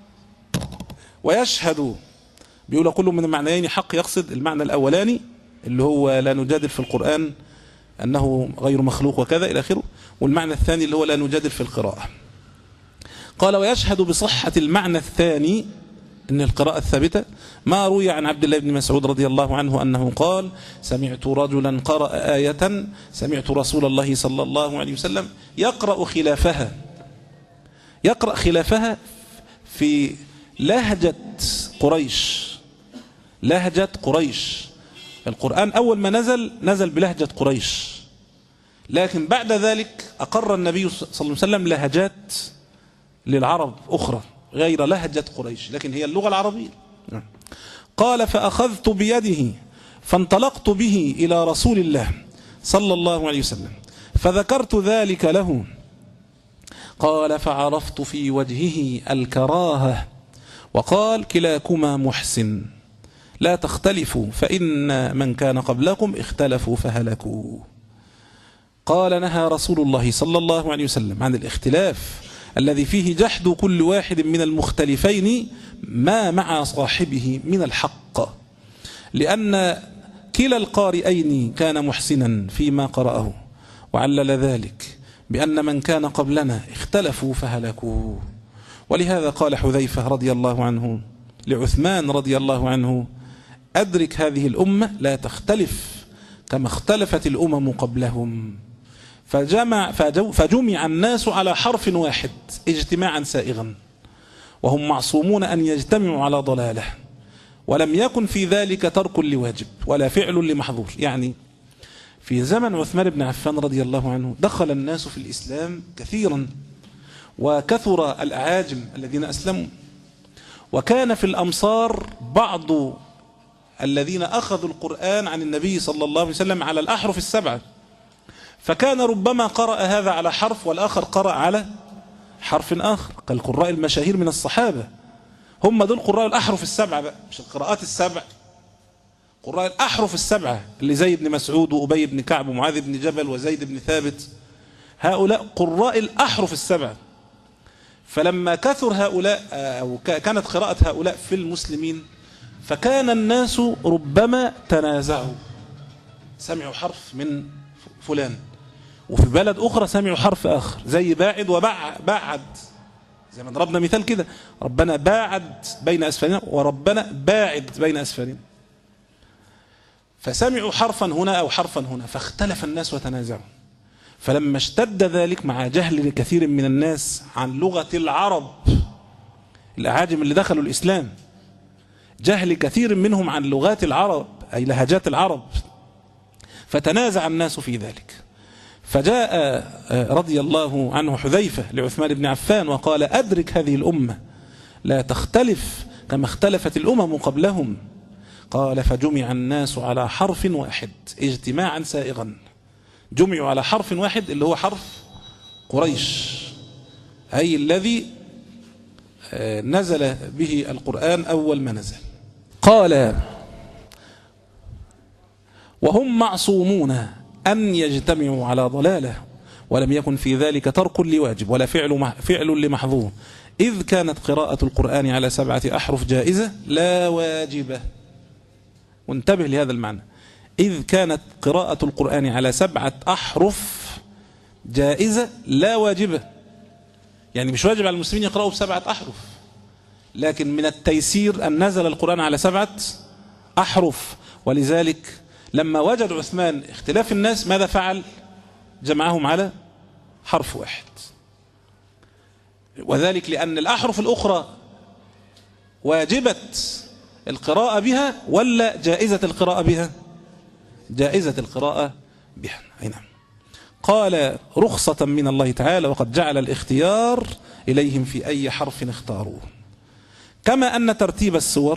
ويشهد، بيقول كل من المعنيين حق، يقصد المعنى الأولاني اللي هو لا نجادل في القرآن أنه غير مخلوق وكذا إلى آخره، والمعنى الثاني اللي هو لا نجادل في القراءة. قال ويشهد بصحة المعنى الثاني إن القراءة الثابتة ما روي عن عبد الله بن مسعود رضي الله عنه أنه قال سمعت رجلا قرأ آية سمعت رسول الله صلى الله عليه وسلم يقرأ خلافها، يقرأ خلافها في لهجة قريش. لهجة قريش، القرآن أول ما نزل نزل بلهجة قريش، لكن بعد ذلك أقر النبي صلى الله عليه وسلم لهجات للعرب أخرى غير لهجة قريش، لكن هي اللغة العربية. قال فأخذت بيده فانطلقت به إلى رسول الله صلى الله عليه وسلم فذكرت ذلك له. قال فعرفت في وجهه الكراهة وقال كلاكما محسن لا تختلفوا فإن من كان قبلكم اختلفوا فهلكوا. قال نهى رسول الله صلى الله عليه وسلم عن الاختلاف الذي فيه جحد كل واحد من المختلفين ما مع صاحبه من الحق، لأن كلا القارئين كان محسنا فيما قرأه، وعلل ذلك بأن من كان قبلنا اختلفوا فهلكوا. ولهذا قال حذيفة رضي الله عنه لعثمان رضي الله عنه أدرك هذه الأمة لا تختلف كما اختلفت الأمم قبلهم. فجمع, فجمع الناس على حرف واحد اجتماعا سائغا، وهم معصومون أن يجتمعوا على ضلاله، ولم يكن في ذلك ترك لواجب ولا فعل لمحظور. يعني في زمن عثمان بن عفان رضي الله عنه دخل الناس في الإسلام كثيرا، وكثر الأعاجم الذين أسلموا، وكان في الأمصار بعض الذين أخذوا القرآن عن النبي صلى الله عليه وسلم على الأحرف السبعة، فكان ربما قرأ هذا على حرف والآخر قرأ على حرف آخر، كالقراء المشاهير من الصحابة. هم دول قراء الأحرف السبعة بقى، مش القراءات السبع، قراء الأحرف السبعة اللي زي ابن مسعود وأبي بن كعب ومعاذ بن جبل وزيد بن ثابت، هؤلاء قراء الأحرف السبعة. فلما كثر هؤلاء أو كانت قراءة هؤلاء في المسلمين، فكان الناس ربما تنازعوا، سمعوا حرف من فلان، وفي بلد أخرى سمعوا حرف آخر زي باعد وبعد، زي ما ضربنا مثال كده، ربنا باعد بين أسفلنا وربنا باعد بين أسفلنا، فسمعوا حرفا هنا أو حرفا هنا، فاختلف الناس وتنازعوا. فلما اشتد ذلك مع جهل كثير من الناس عن لغة العرب، الأعاجم اللي دخلوا الإسلام، جهل كثير منهم عن لغات العرب أي لهجات العرب، فتنازع الناس في ذلك. فجاء رضي الله عنه حذيفة لعثمان بن عفان وقال أدرك هذه الأمة لا تختلف كما اختلفت الأمم قبلهم. قال فجمع الناس على حرف واحد اجتماعا سائغا، جمعوا على حرف واحد اللي هو حرف قريش، أي الذي نزل به القرآن أول ما نزل. قال وهم معصومون أن يجتمعوا على ضلاله، ولم يكن في ذلك ترك لواجب ولا فعل فعل لمحظور، إذ كانت قراءة القرآن على سبعة أحرف جائزة لا واجبة. وانتبه لهذا المعنى، إذ كانت قراءة القرآن على سبعة أحرف جائزة لا واجبة. يعني مش واجب على المسلمين يقرأوا بسبعة أحرف، لكن من التيسير أن نزل القرآن على سبعة أحرف. ولذلك لما وجد عثمان اختلاف الناس ماذا فعل؟ جمعهم على حرف واحد، وذلك لأن الأحرف الأخرى واجبة القراءة بها ولا جائزة القراءة بها؟ جائزة القراءة بها. أي نعم. قال رخصة من الله تعالى وقد جعل الاختيار إليهم في أي حرف اختاروه. كما أن ترتيب السور،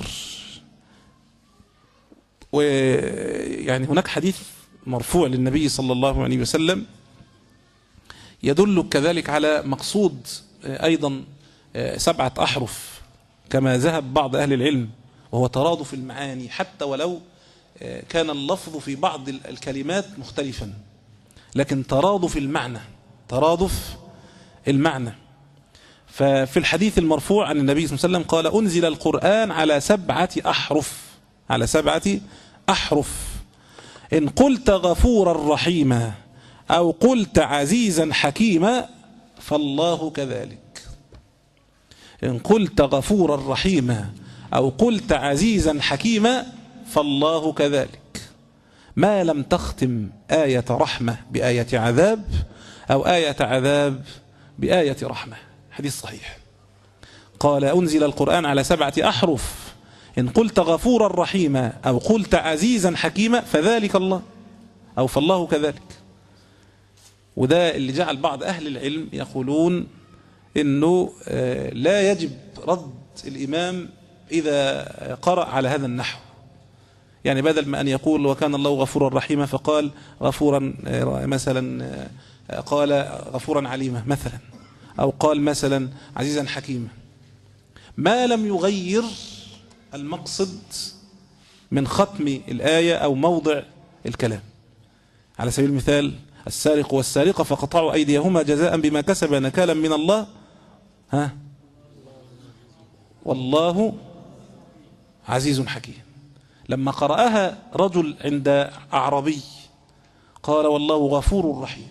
ويعني هناك حديث مرفوع للنبي صلى الله عليه وسلم يدل كذلك على مقصود أيضا سبعة أحرف كما ذهب بعض أهل العلم، وهو ترادف المعاني حتى ولو كان اللفظ في بعض الكلمات مختلفا، لكن ترادف المعنى ترادف المعنى. ففي الحديث المرفوع عن النبي صلى الله عليه وسلم قال أنزل القرآن على سبعة أحرف على سبعة أحرف إن قلت غفورا رحيما أو قلت عزيزا حكيما فالله كذلك. إن قلت غفورا رحيما أو قلت عزيزا حكيما فالله كذلك، ما لم تختم آية رحمة بآية عذاب أو آية عذاب بآية رحمة. حديث صحيح. قال أنزل القرآن على سبعة أحرف إن قلت غفورا رحيما أو قلت عزيزا حكيما فذلك الله أو فالله كذلك. وده اللي جعل بعض أهل العلم يقولون إنه لا يجب رد الإمام إذا قرأ على هذا النحو. يعني بدل ما أن يقول وكان الله غفورا رحيما فقال غفورا مثلا، قال غفورا عليما مثلا، أو قال مثلا عزيزا حكيما، ما لم يغير المقصد من ختم الآية أو موضع الكلام. على سبيل المثال السارق والسارقة فقطعوا أيديهما جزاء بما كسب نكالا من الله ها والله عزيز حكيم. لما قرأها رجل عند أعرابي قال والله غفور رحيم،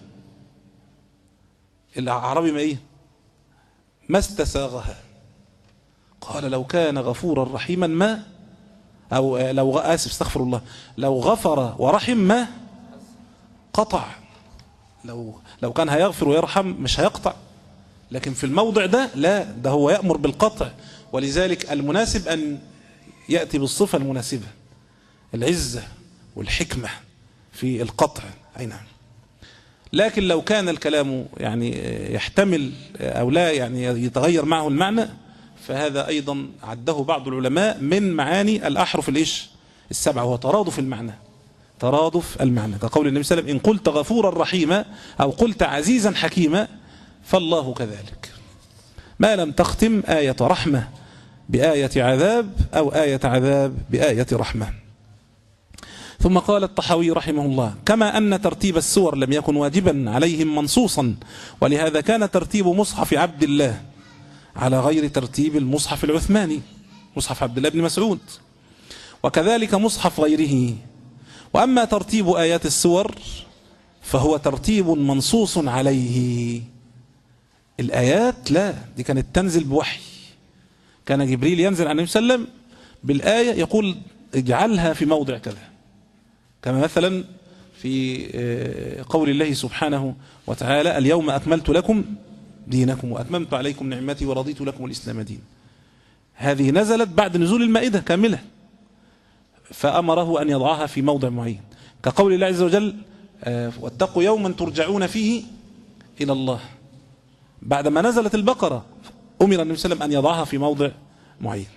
الأعرابي ما إيه ما استساغها، قال لو كان غفورا رحيما ما أو لو آسف استغفر الله لو غفر ورحم ما قطع. لو لو كان هيغفر ويرحم مش هيقطع، لكن في الموضع ده لا، ده هو يأمر بالقطع. ولذلك المناسب أن يأتي بالصفة المناسبة، العزة والحكمة في القطع. أي نعم. لكن لو كان الكلام يعني يحتمل أو لا يعني يتغير معه المعنى فهذا أيضا عده بعض العلماء من معاني الأحرف الإيش السبعة، وهو ترادف المعنى ترادف المعنى، كقول النبي صلى الله عليه وسلم إن قلت غفورا رحيما أو قلت عزيزا حكيما فالله كذلك، ما لم تختم آية رحمة بآية عذاب أو آية عذاب بآية رحمة. ثم قال الطحاوي رحمه الله كما أن ترتيب السور لم يكن واجبا عليهم منصوصا، ولهذا كان ترتيب مصحف عبد الله على غير ترتيب المصحف العثماني مصحف عبد الله بن مسعود، وكذلك مصحف غيره. وأما ترتيب آيات السور فهو ترتيب منصوص عليه. الآيات لا، دي كانت تنزل بوحي، كان جبريل ينزل على النبي صلى الله عليه وسلم بالآية يقول اجعلها في موضع كذا، كما مثلا في قول الله سبحانه وتعالى اليوم أكملت لكم دينكم وأتممت عليكم نعمتي ورضيت لكم الإسلام دين. هذه نزلت بعد نزول المائدة كاملة، فأمره أن يضعها في موضع معين، كقول الله عز وجل واتقوا يوما ترجعون فيه إلى الله. بعدما نزلت البقرة أمر النبي صلى الله عليه وسلم أن يضعها في موضع معين.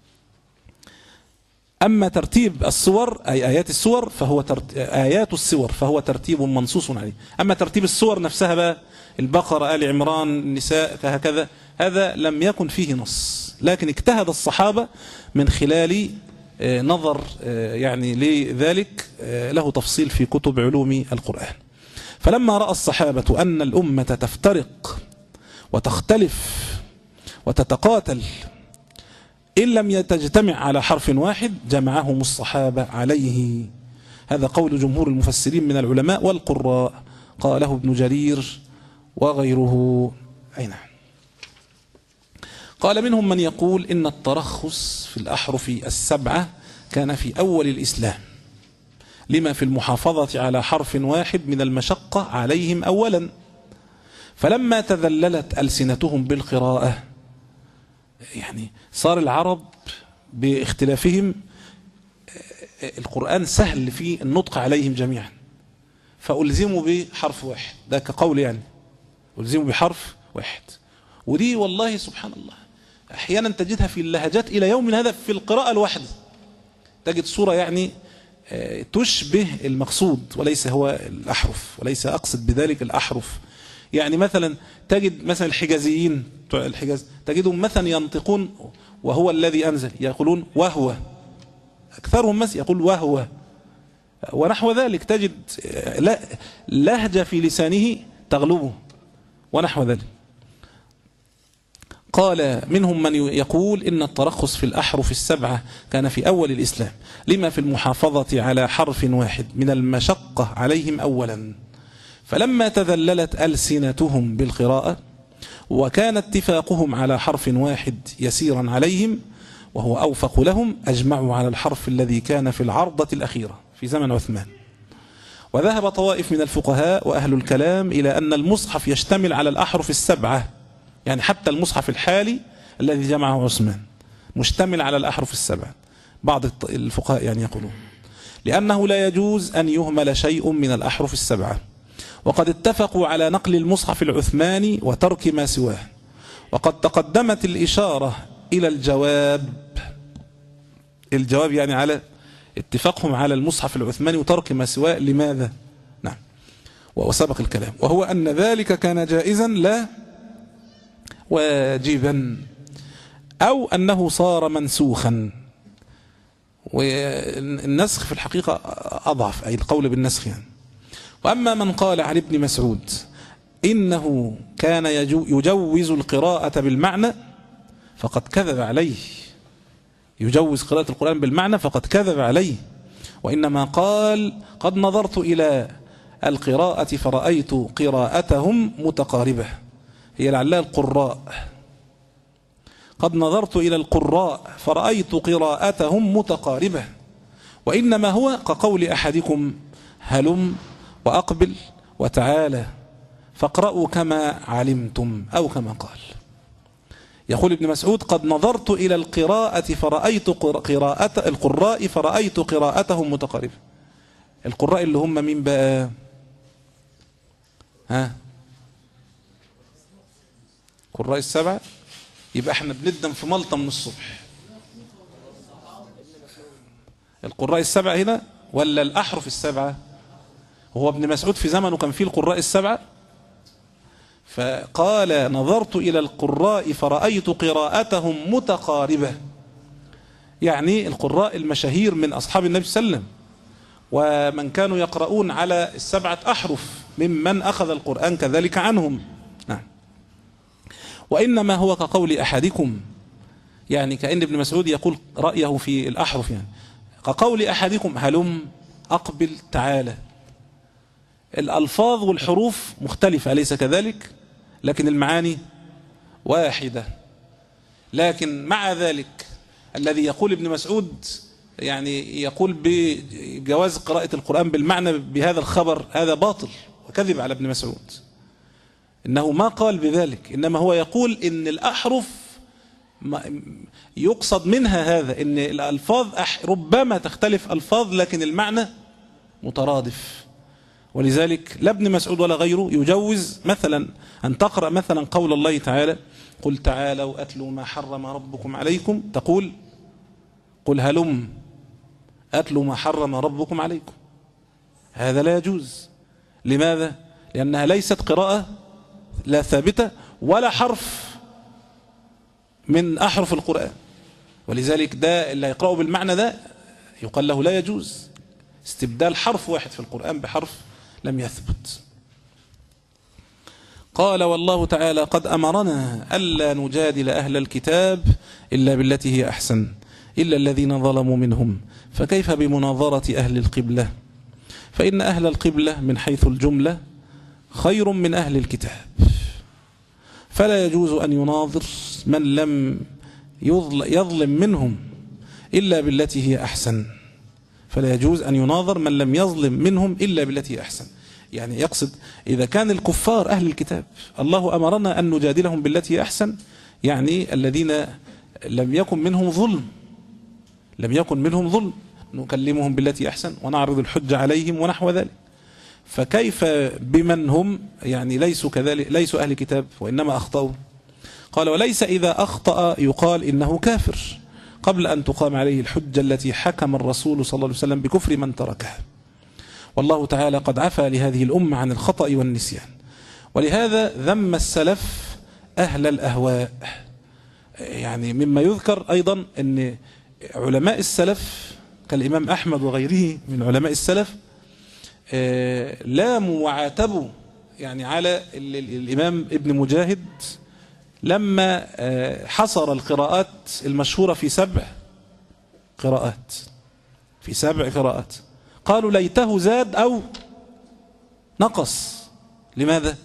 أما ترتيب السور أي آيات السور فهو ترت... آيات السور فهو ترتيب منصوص عليه. أما ترتيب السور نفسها بقى البقرة آل عمران النساء هكذا، هذا لم يكن فيه نص، لكن اجتهد الصحابة من خلال نظر يعني لذلك له تفصيل في كتب علوم القرآن. فلما رأى الصحابة أن الأمة تفترق وتختلف وتتقاتل إن لم يتجتمع على حرف واحد جمعهم الصحابة عليه، هذا قول جمهور المفسرين من العلماء والقراء، قاله ابن جرير وغيره. أي نعم. قال منهم من يقول إن الترخص في الأحرف السبعة كان في أول الإسلام لما في المحافظة على حرف واحد من المشقة عليهم أولا، فلما تذللت ألسنتهم بالقراءة، يعني صار العرب باختلافهم القرآن سهل في النطق عليهم جميعا، فألزموا بحرف واحد، ده كقول يعني ألزموا بحرف واحد. ودي والله سبحان الله أحيانا تجدها في اللهجات إلى يوم هذا في القراءة الواحدة، تجد صورة يعني تشبه المقصود وليس هو الأحرف، وليس أقصد بذلك الأحرف. يعني مثلا تجد مثلا الحجازيين بتوع الحجاز تجدهم مثلا ينطقون وهو الذي أنزل، يقولون وهو، أكثرهم مثلا يقول وهو ونحو ذلك، تجد لهجة في لسانه تغلبه ونحو ذلك. قال منهم من يقول إن الترخص في الأحرف السبعة كان في أول الإسلام لما في المحافظة على حرف واحد من المشقة عليهم أولا، فلما تذللت ألسنتهم بالقراءة وكان اتفاقهم على حرف واحد يسيرا عليهم وهو أوفق لهم، أجمعوا على الحرف الذي كان في العرضة الأخيرة في زمن عثمان. وذهب طوائف من الفقهاء وأهل الكلام إلى أن المصحف يشتمل على الأحرف السبعة، يعني حتى المصحف الحالي الذي جمعه عثمان مشتمل على الأحرف السبعة. بعض الفقهاء يعني يقولون لأنه لا يجوز أن يهمل شيء من الأحرف السبعة، وقد اتفقوا على نقل المصحف العثماني وترك ما سواه، وقد تقدمت الإشارة إلى الجواب الجواب يعني على اتفاقهم على المصحف العثماني وترك ما سواه. لماذا؟ نعم، وسبق الكلام، وهو أن ذلك كان جائزا لا واجبا، أو أنه صار منسوخا. والنسخ في الحقيقة أضعف، أي القول بالنسخ يعني. وأما من قال عن ابن مسعود إنه كان يجوز القراءة بالمعنى فقد كذب عليه، يجوز قراءة القرآن بالمعنى فقد كذب عليه، وإنما قال قد نظرت إلى القراءة فرأيت قراءتهم متقاربة، هي لعلها القراء، قد نظرت إلى القراء فرأيت قراءتهم متقاربة، وإنما هو كقول أحدكم هلم وأقبل وتعالى فاقرأوا كما علمتم، أو كما قال. يقول ابن مسعود قد نظرت إلى القراءة فرأيت قراءة القراء فرأيت قراءتهم متقاربة. القراء اللي هم مين بقى؟ ها، قراء السبعة. يبقى احنا بندم في ملطة من الصبح. القراء السبعة هنا ولا الأحرف السبعة؟ هو ابن مسعود في زمنه كان فيه القراء السبعة، فقال نظرت إلى القراء فرأيت قراءتهم متقاربة، يعني القراء المشاهير من أصحاب النبي صلى الله عليه وسلم، ومن كانوا يقرؤون على السبعة أحرف ممن أخذ القرآن كذلك عنهم. نعم. وإنما هو كقول أحدكم، يعني كأن ابن مسعود يقول رأيه في الأحرف، يعني كقول أحدكم هلم أقبل تعالى. الألفاظ والحروف مختلفة أليس كذلك؟ لكن المعاني واحدة. لكن مع ذلك الذي يقول ابن مسعود يعني يقول بجواز قراءة القرآن بالمعنى بهذا الخبر، هذا باطل وكذب على ابن مسعود، إنه ما قال بذلك، إنما هو يقول إن الأحرف يقصد منها هذا، إن الألفاظ ربما تختلف ألفاظ لكن المعنى مترادف. ولذلك لا ابن مسعود ولا غيره يجوز مثلا أن تقرأ مثلا قول الله تعالى قل تعالوا أتلوا ما حرم ربكم عليكم، تقول قل هلم أتلوا ما حرم ربكم عليكم، هذا لا يجوز. لماذا؟ لأنها ليست قراءة لا ثابتة ولا حرف من أحرف القرآن، ولذلك ده اللي يقرأه بالمعنى ده يقال له لا يجوز استبدال حرف واحد في القرآن بحرف لم يثبت. قال والله تعالى قد أمرنا ألا نجادل أهل الكتاب إلا بالتي هي أحسن إلا الذين ظلموا منهم، فكيف بمناظرة أهل القبلة فإن أهل القبلة من حيث الجملة خير من أهل الكتاب، فلا يجوز أن يناظر من لم يظلم منهم إلا بالتي هي أحسن. فلا يجوز أن يناظر من لم يظلم منهم إلا بالتي هي أحسن. يعني يقصد إذا كان الكفار أهل الكتاب الله أمرنا أن نجادلهم بالتي هي أحسن، يعني الذين لم يكن منهم ظلم، لم يكن منهم ظلم نكلمهم بالتي أحسن ونعرض الحجة عليهم ونحو ذلك. فكيف بمن هم يعني ليسوا كذلك، ليسوا أهل كتاب وإنما أخطأوا؟ قال وليس إذا أخطأ يقال إنه كافر قبل أن تقام عليه الحجة التي حكم الرسول صلى الله عليه وسلم بكفر من تركها. والله تعالى قد عفى لهذه الأمة عن الخطأ والنسيان، ولهذا ذم السلف أهل الأهواء. يعني مما يذكر أيضا أن علماء السلف كالإمام أحمد وغيره من علماء السلف لاموا وعاتبوا يعني على الإمام ابن مجاهد لما حصر القراءات المشهورة في سبع قراءات في سبع قراءات قالوا ليته زاد أو نقص. لماذا؟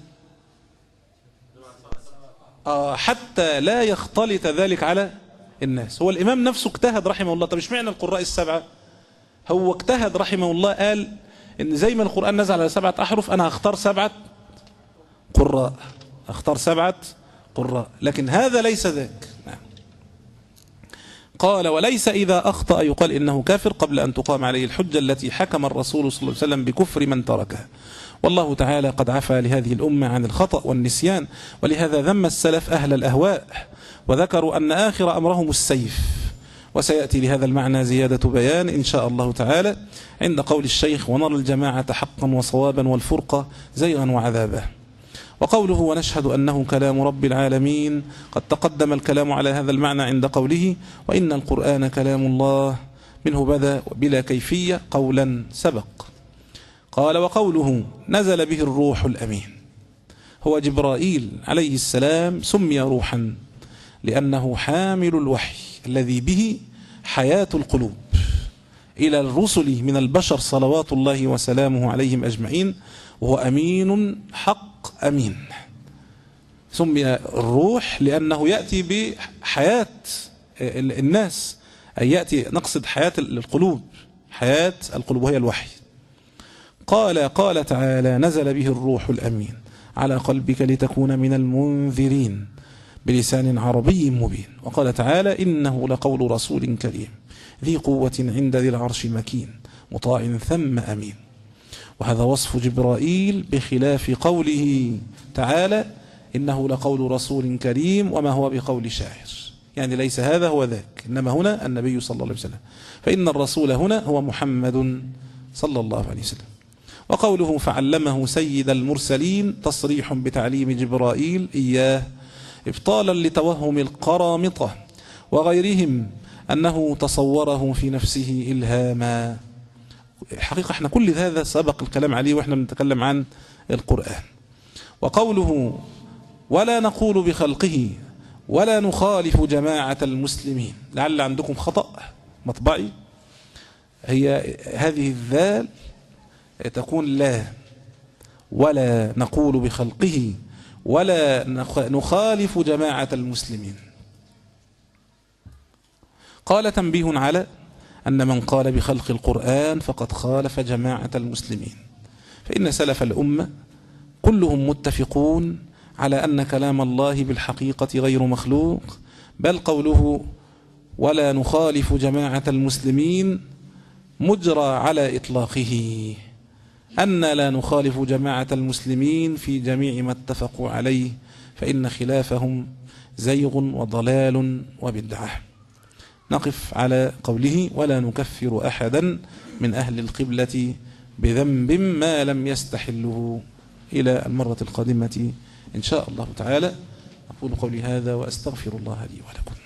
آه حتى لا يختلط ذلك على الناس. هو الإمام نفسه اجتهد رحمه الله. طب ايش معنى القراء السبعة؟ هو اجتهد رحمه الله، قال إن زي ما القرآن نزل على سبعة أحرف أنا هختار سبعة قراء، اختار سبعة قراء، لكن هذا ليس ذاك. نعم. قال وليس إذا أخطأ يقال إنه كافر قبل أن تقام عليه الحجة التي حكم الرسول صلى الله عليه وسلم بكفر من تركها. والله تعالى قد عفى لهذه الأمة عن الخطأ والنسيان، ولهذا ذم السلف أهل الأهواء وذكروا أن آخر أمرهم السيف. وسيأتي لهذا المعنى زيادة بيان إن شاء الله تعالى عند قول الشيخ ونرى الجماعة حقا وصوابا والفرقة زيغا وعذابا. وقوله ونشهد أنه كلام رب العالمين قد تقدم الكلام على هذا المعنى عند قوله وإن القرآن كلام الله منه بدأ بلا كيفية قولا سبق. قال وقوله نزل به الروح الأمين هو جبرائيل عليه السلام، سمي روحا لأنه حامل الوحي الذي به حياة القلوب إلى الرسل من البشر صلوات الله وسلامه عليهم أجمعين، وهو أمين حق أمين. سمي الروح لأنه يأتي بحياة الناس، أي يأتي نقصد حياة القلوب، حياة القلوب وهي الوحي. قال قال تعالى نزل به الروح الأمين على قلبك لتكون من المنذرين بلسان عربي مبين. وقال تعالى إنه لقول رسول كريم ذي قوة عند ذي العرش مكين مطاع ثم أمين. وهذا وصف جبرائيل بخلاف قوله تعالى إنه لقول رسول كريم وما هو بقول شاعر، يعني ليس هذا هو ذاك، إنما هنا النبي صلى الله عليه وسلم، فإن الرسول هنا هو محمد صلى الله عليه وسلم. وقوله فعلمه سيد المرسلين تصريح بتعليم جبرائيل إياه إبطالا لتوهم القرامطة وغيرهم أنه تصوره في نفسه إلهاما. حقيقة احنا كل هذا سبق الكلام عليه واحنا بنتكلم عن القرآن. وقوله ولا نقول بخلقه ولا نخالف جماعة المسلمين، لعل عندكم خطأ مطبعي، هي هذه الذال تكون لا، ولا نقول بخلقه ولا نخالف جماعة المسلمين. قال تنبيه على أن من قال بخلق القرآن فقد خالف جماعة المسلمين، فإن سلف الأمة كلهم متفقون على أن كلام الله بالحقيقة غير مخلوق، بل قوله ولا نخالف جماعة المسلمين مجرى على إطلاقه، أن لا نخالف جماعة المسلمين في جميع ما اتفقوا عليه، فإن خلافهم زيغ وضلال وبدعة. نقف على قوله ولا نكفر أحدا من أهل القبلة بذنب ما لم يستحله إلى المرة القادمة إن شاء الله تعالى. أقول قولي هذا وأستغفر الله لي ولكم.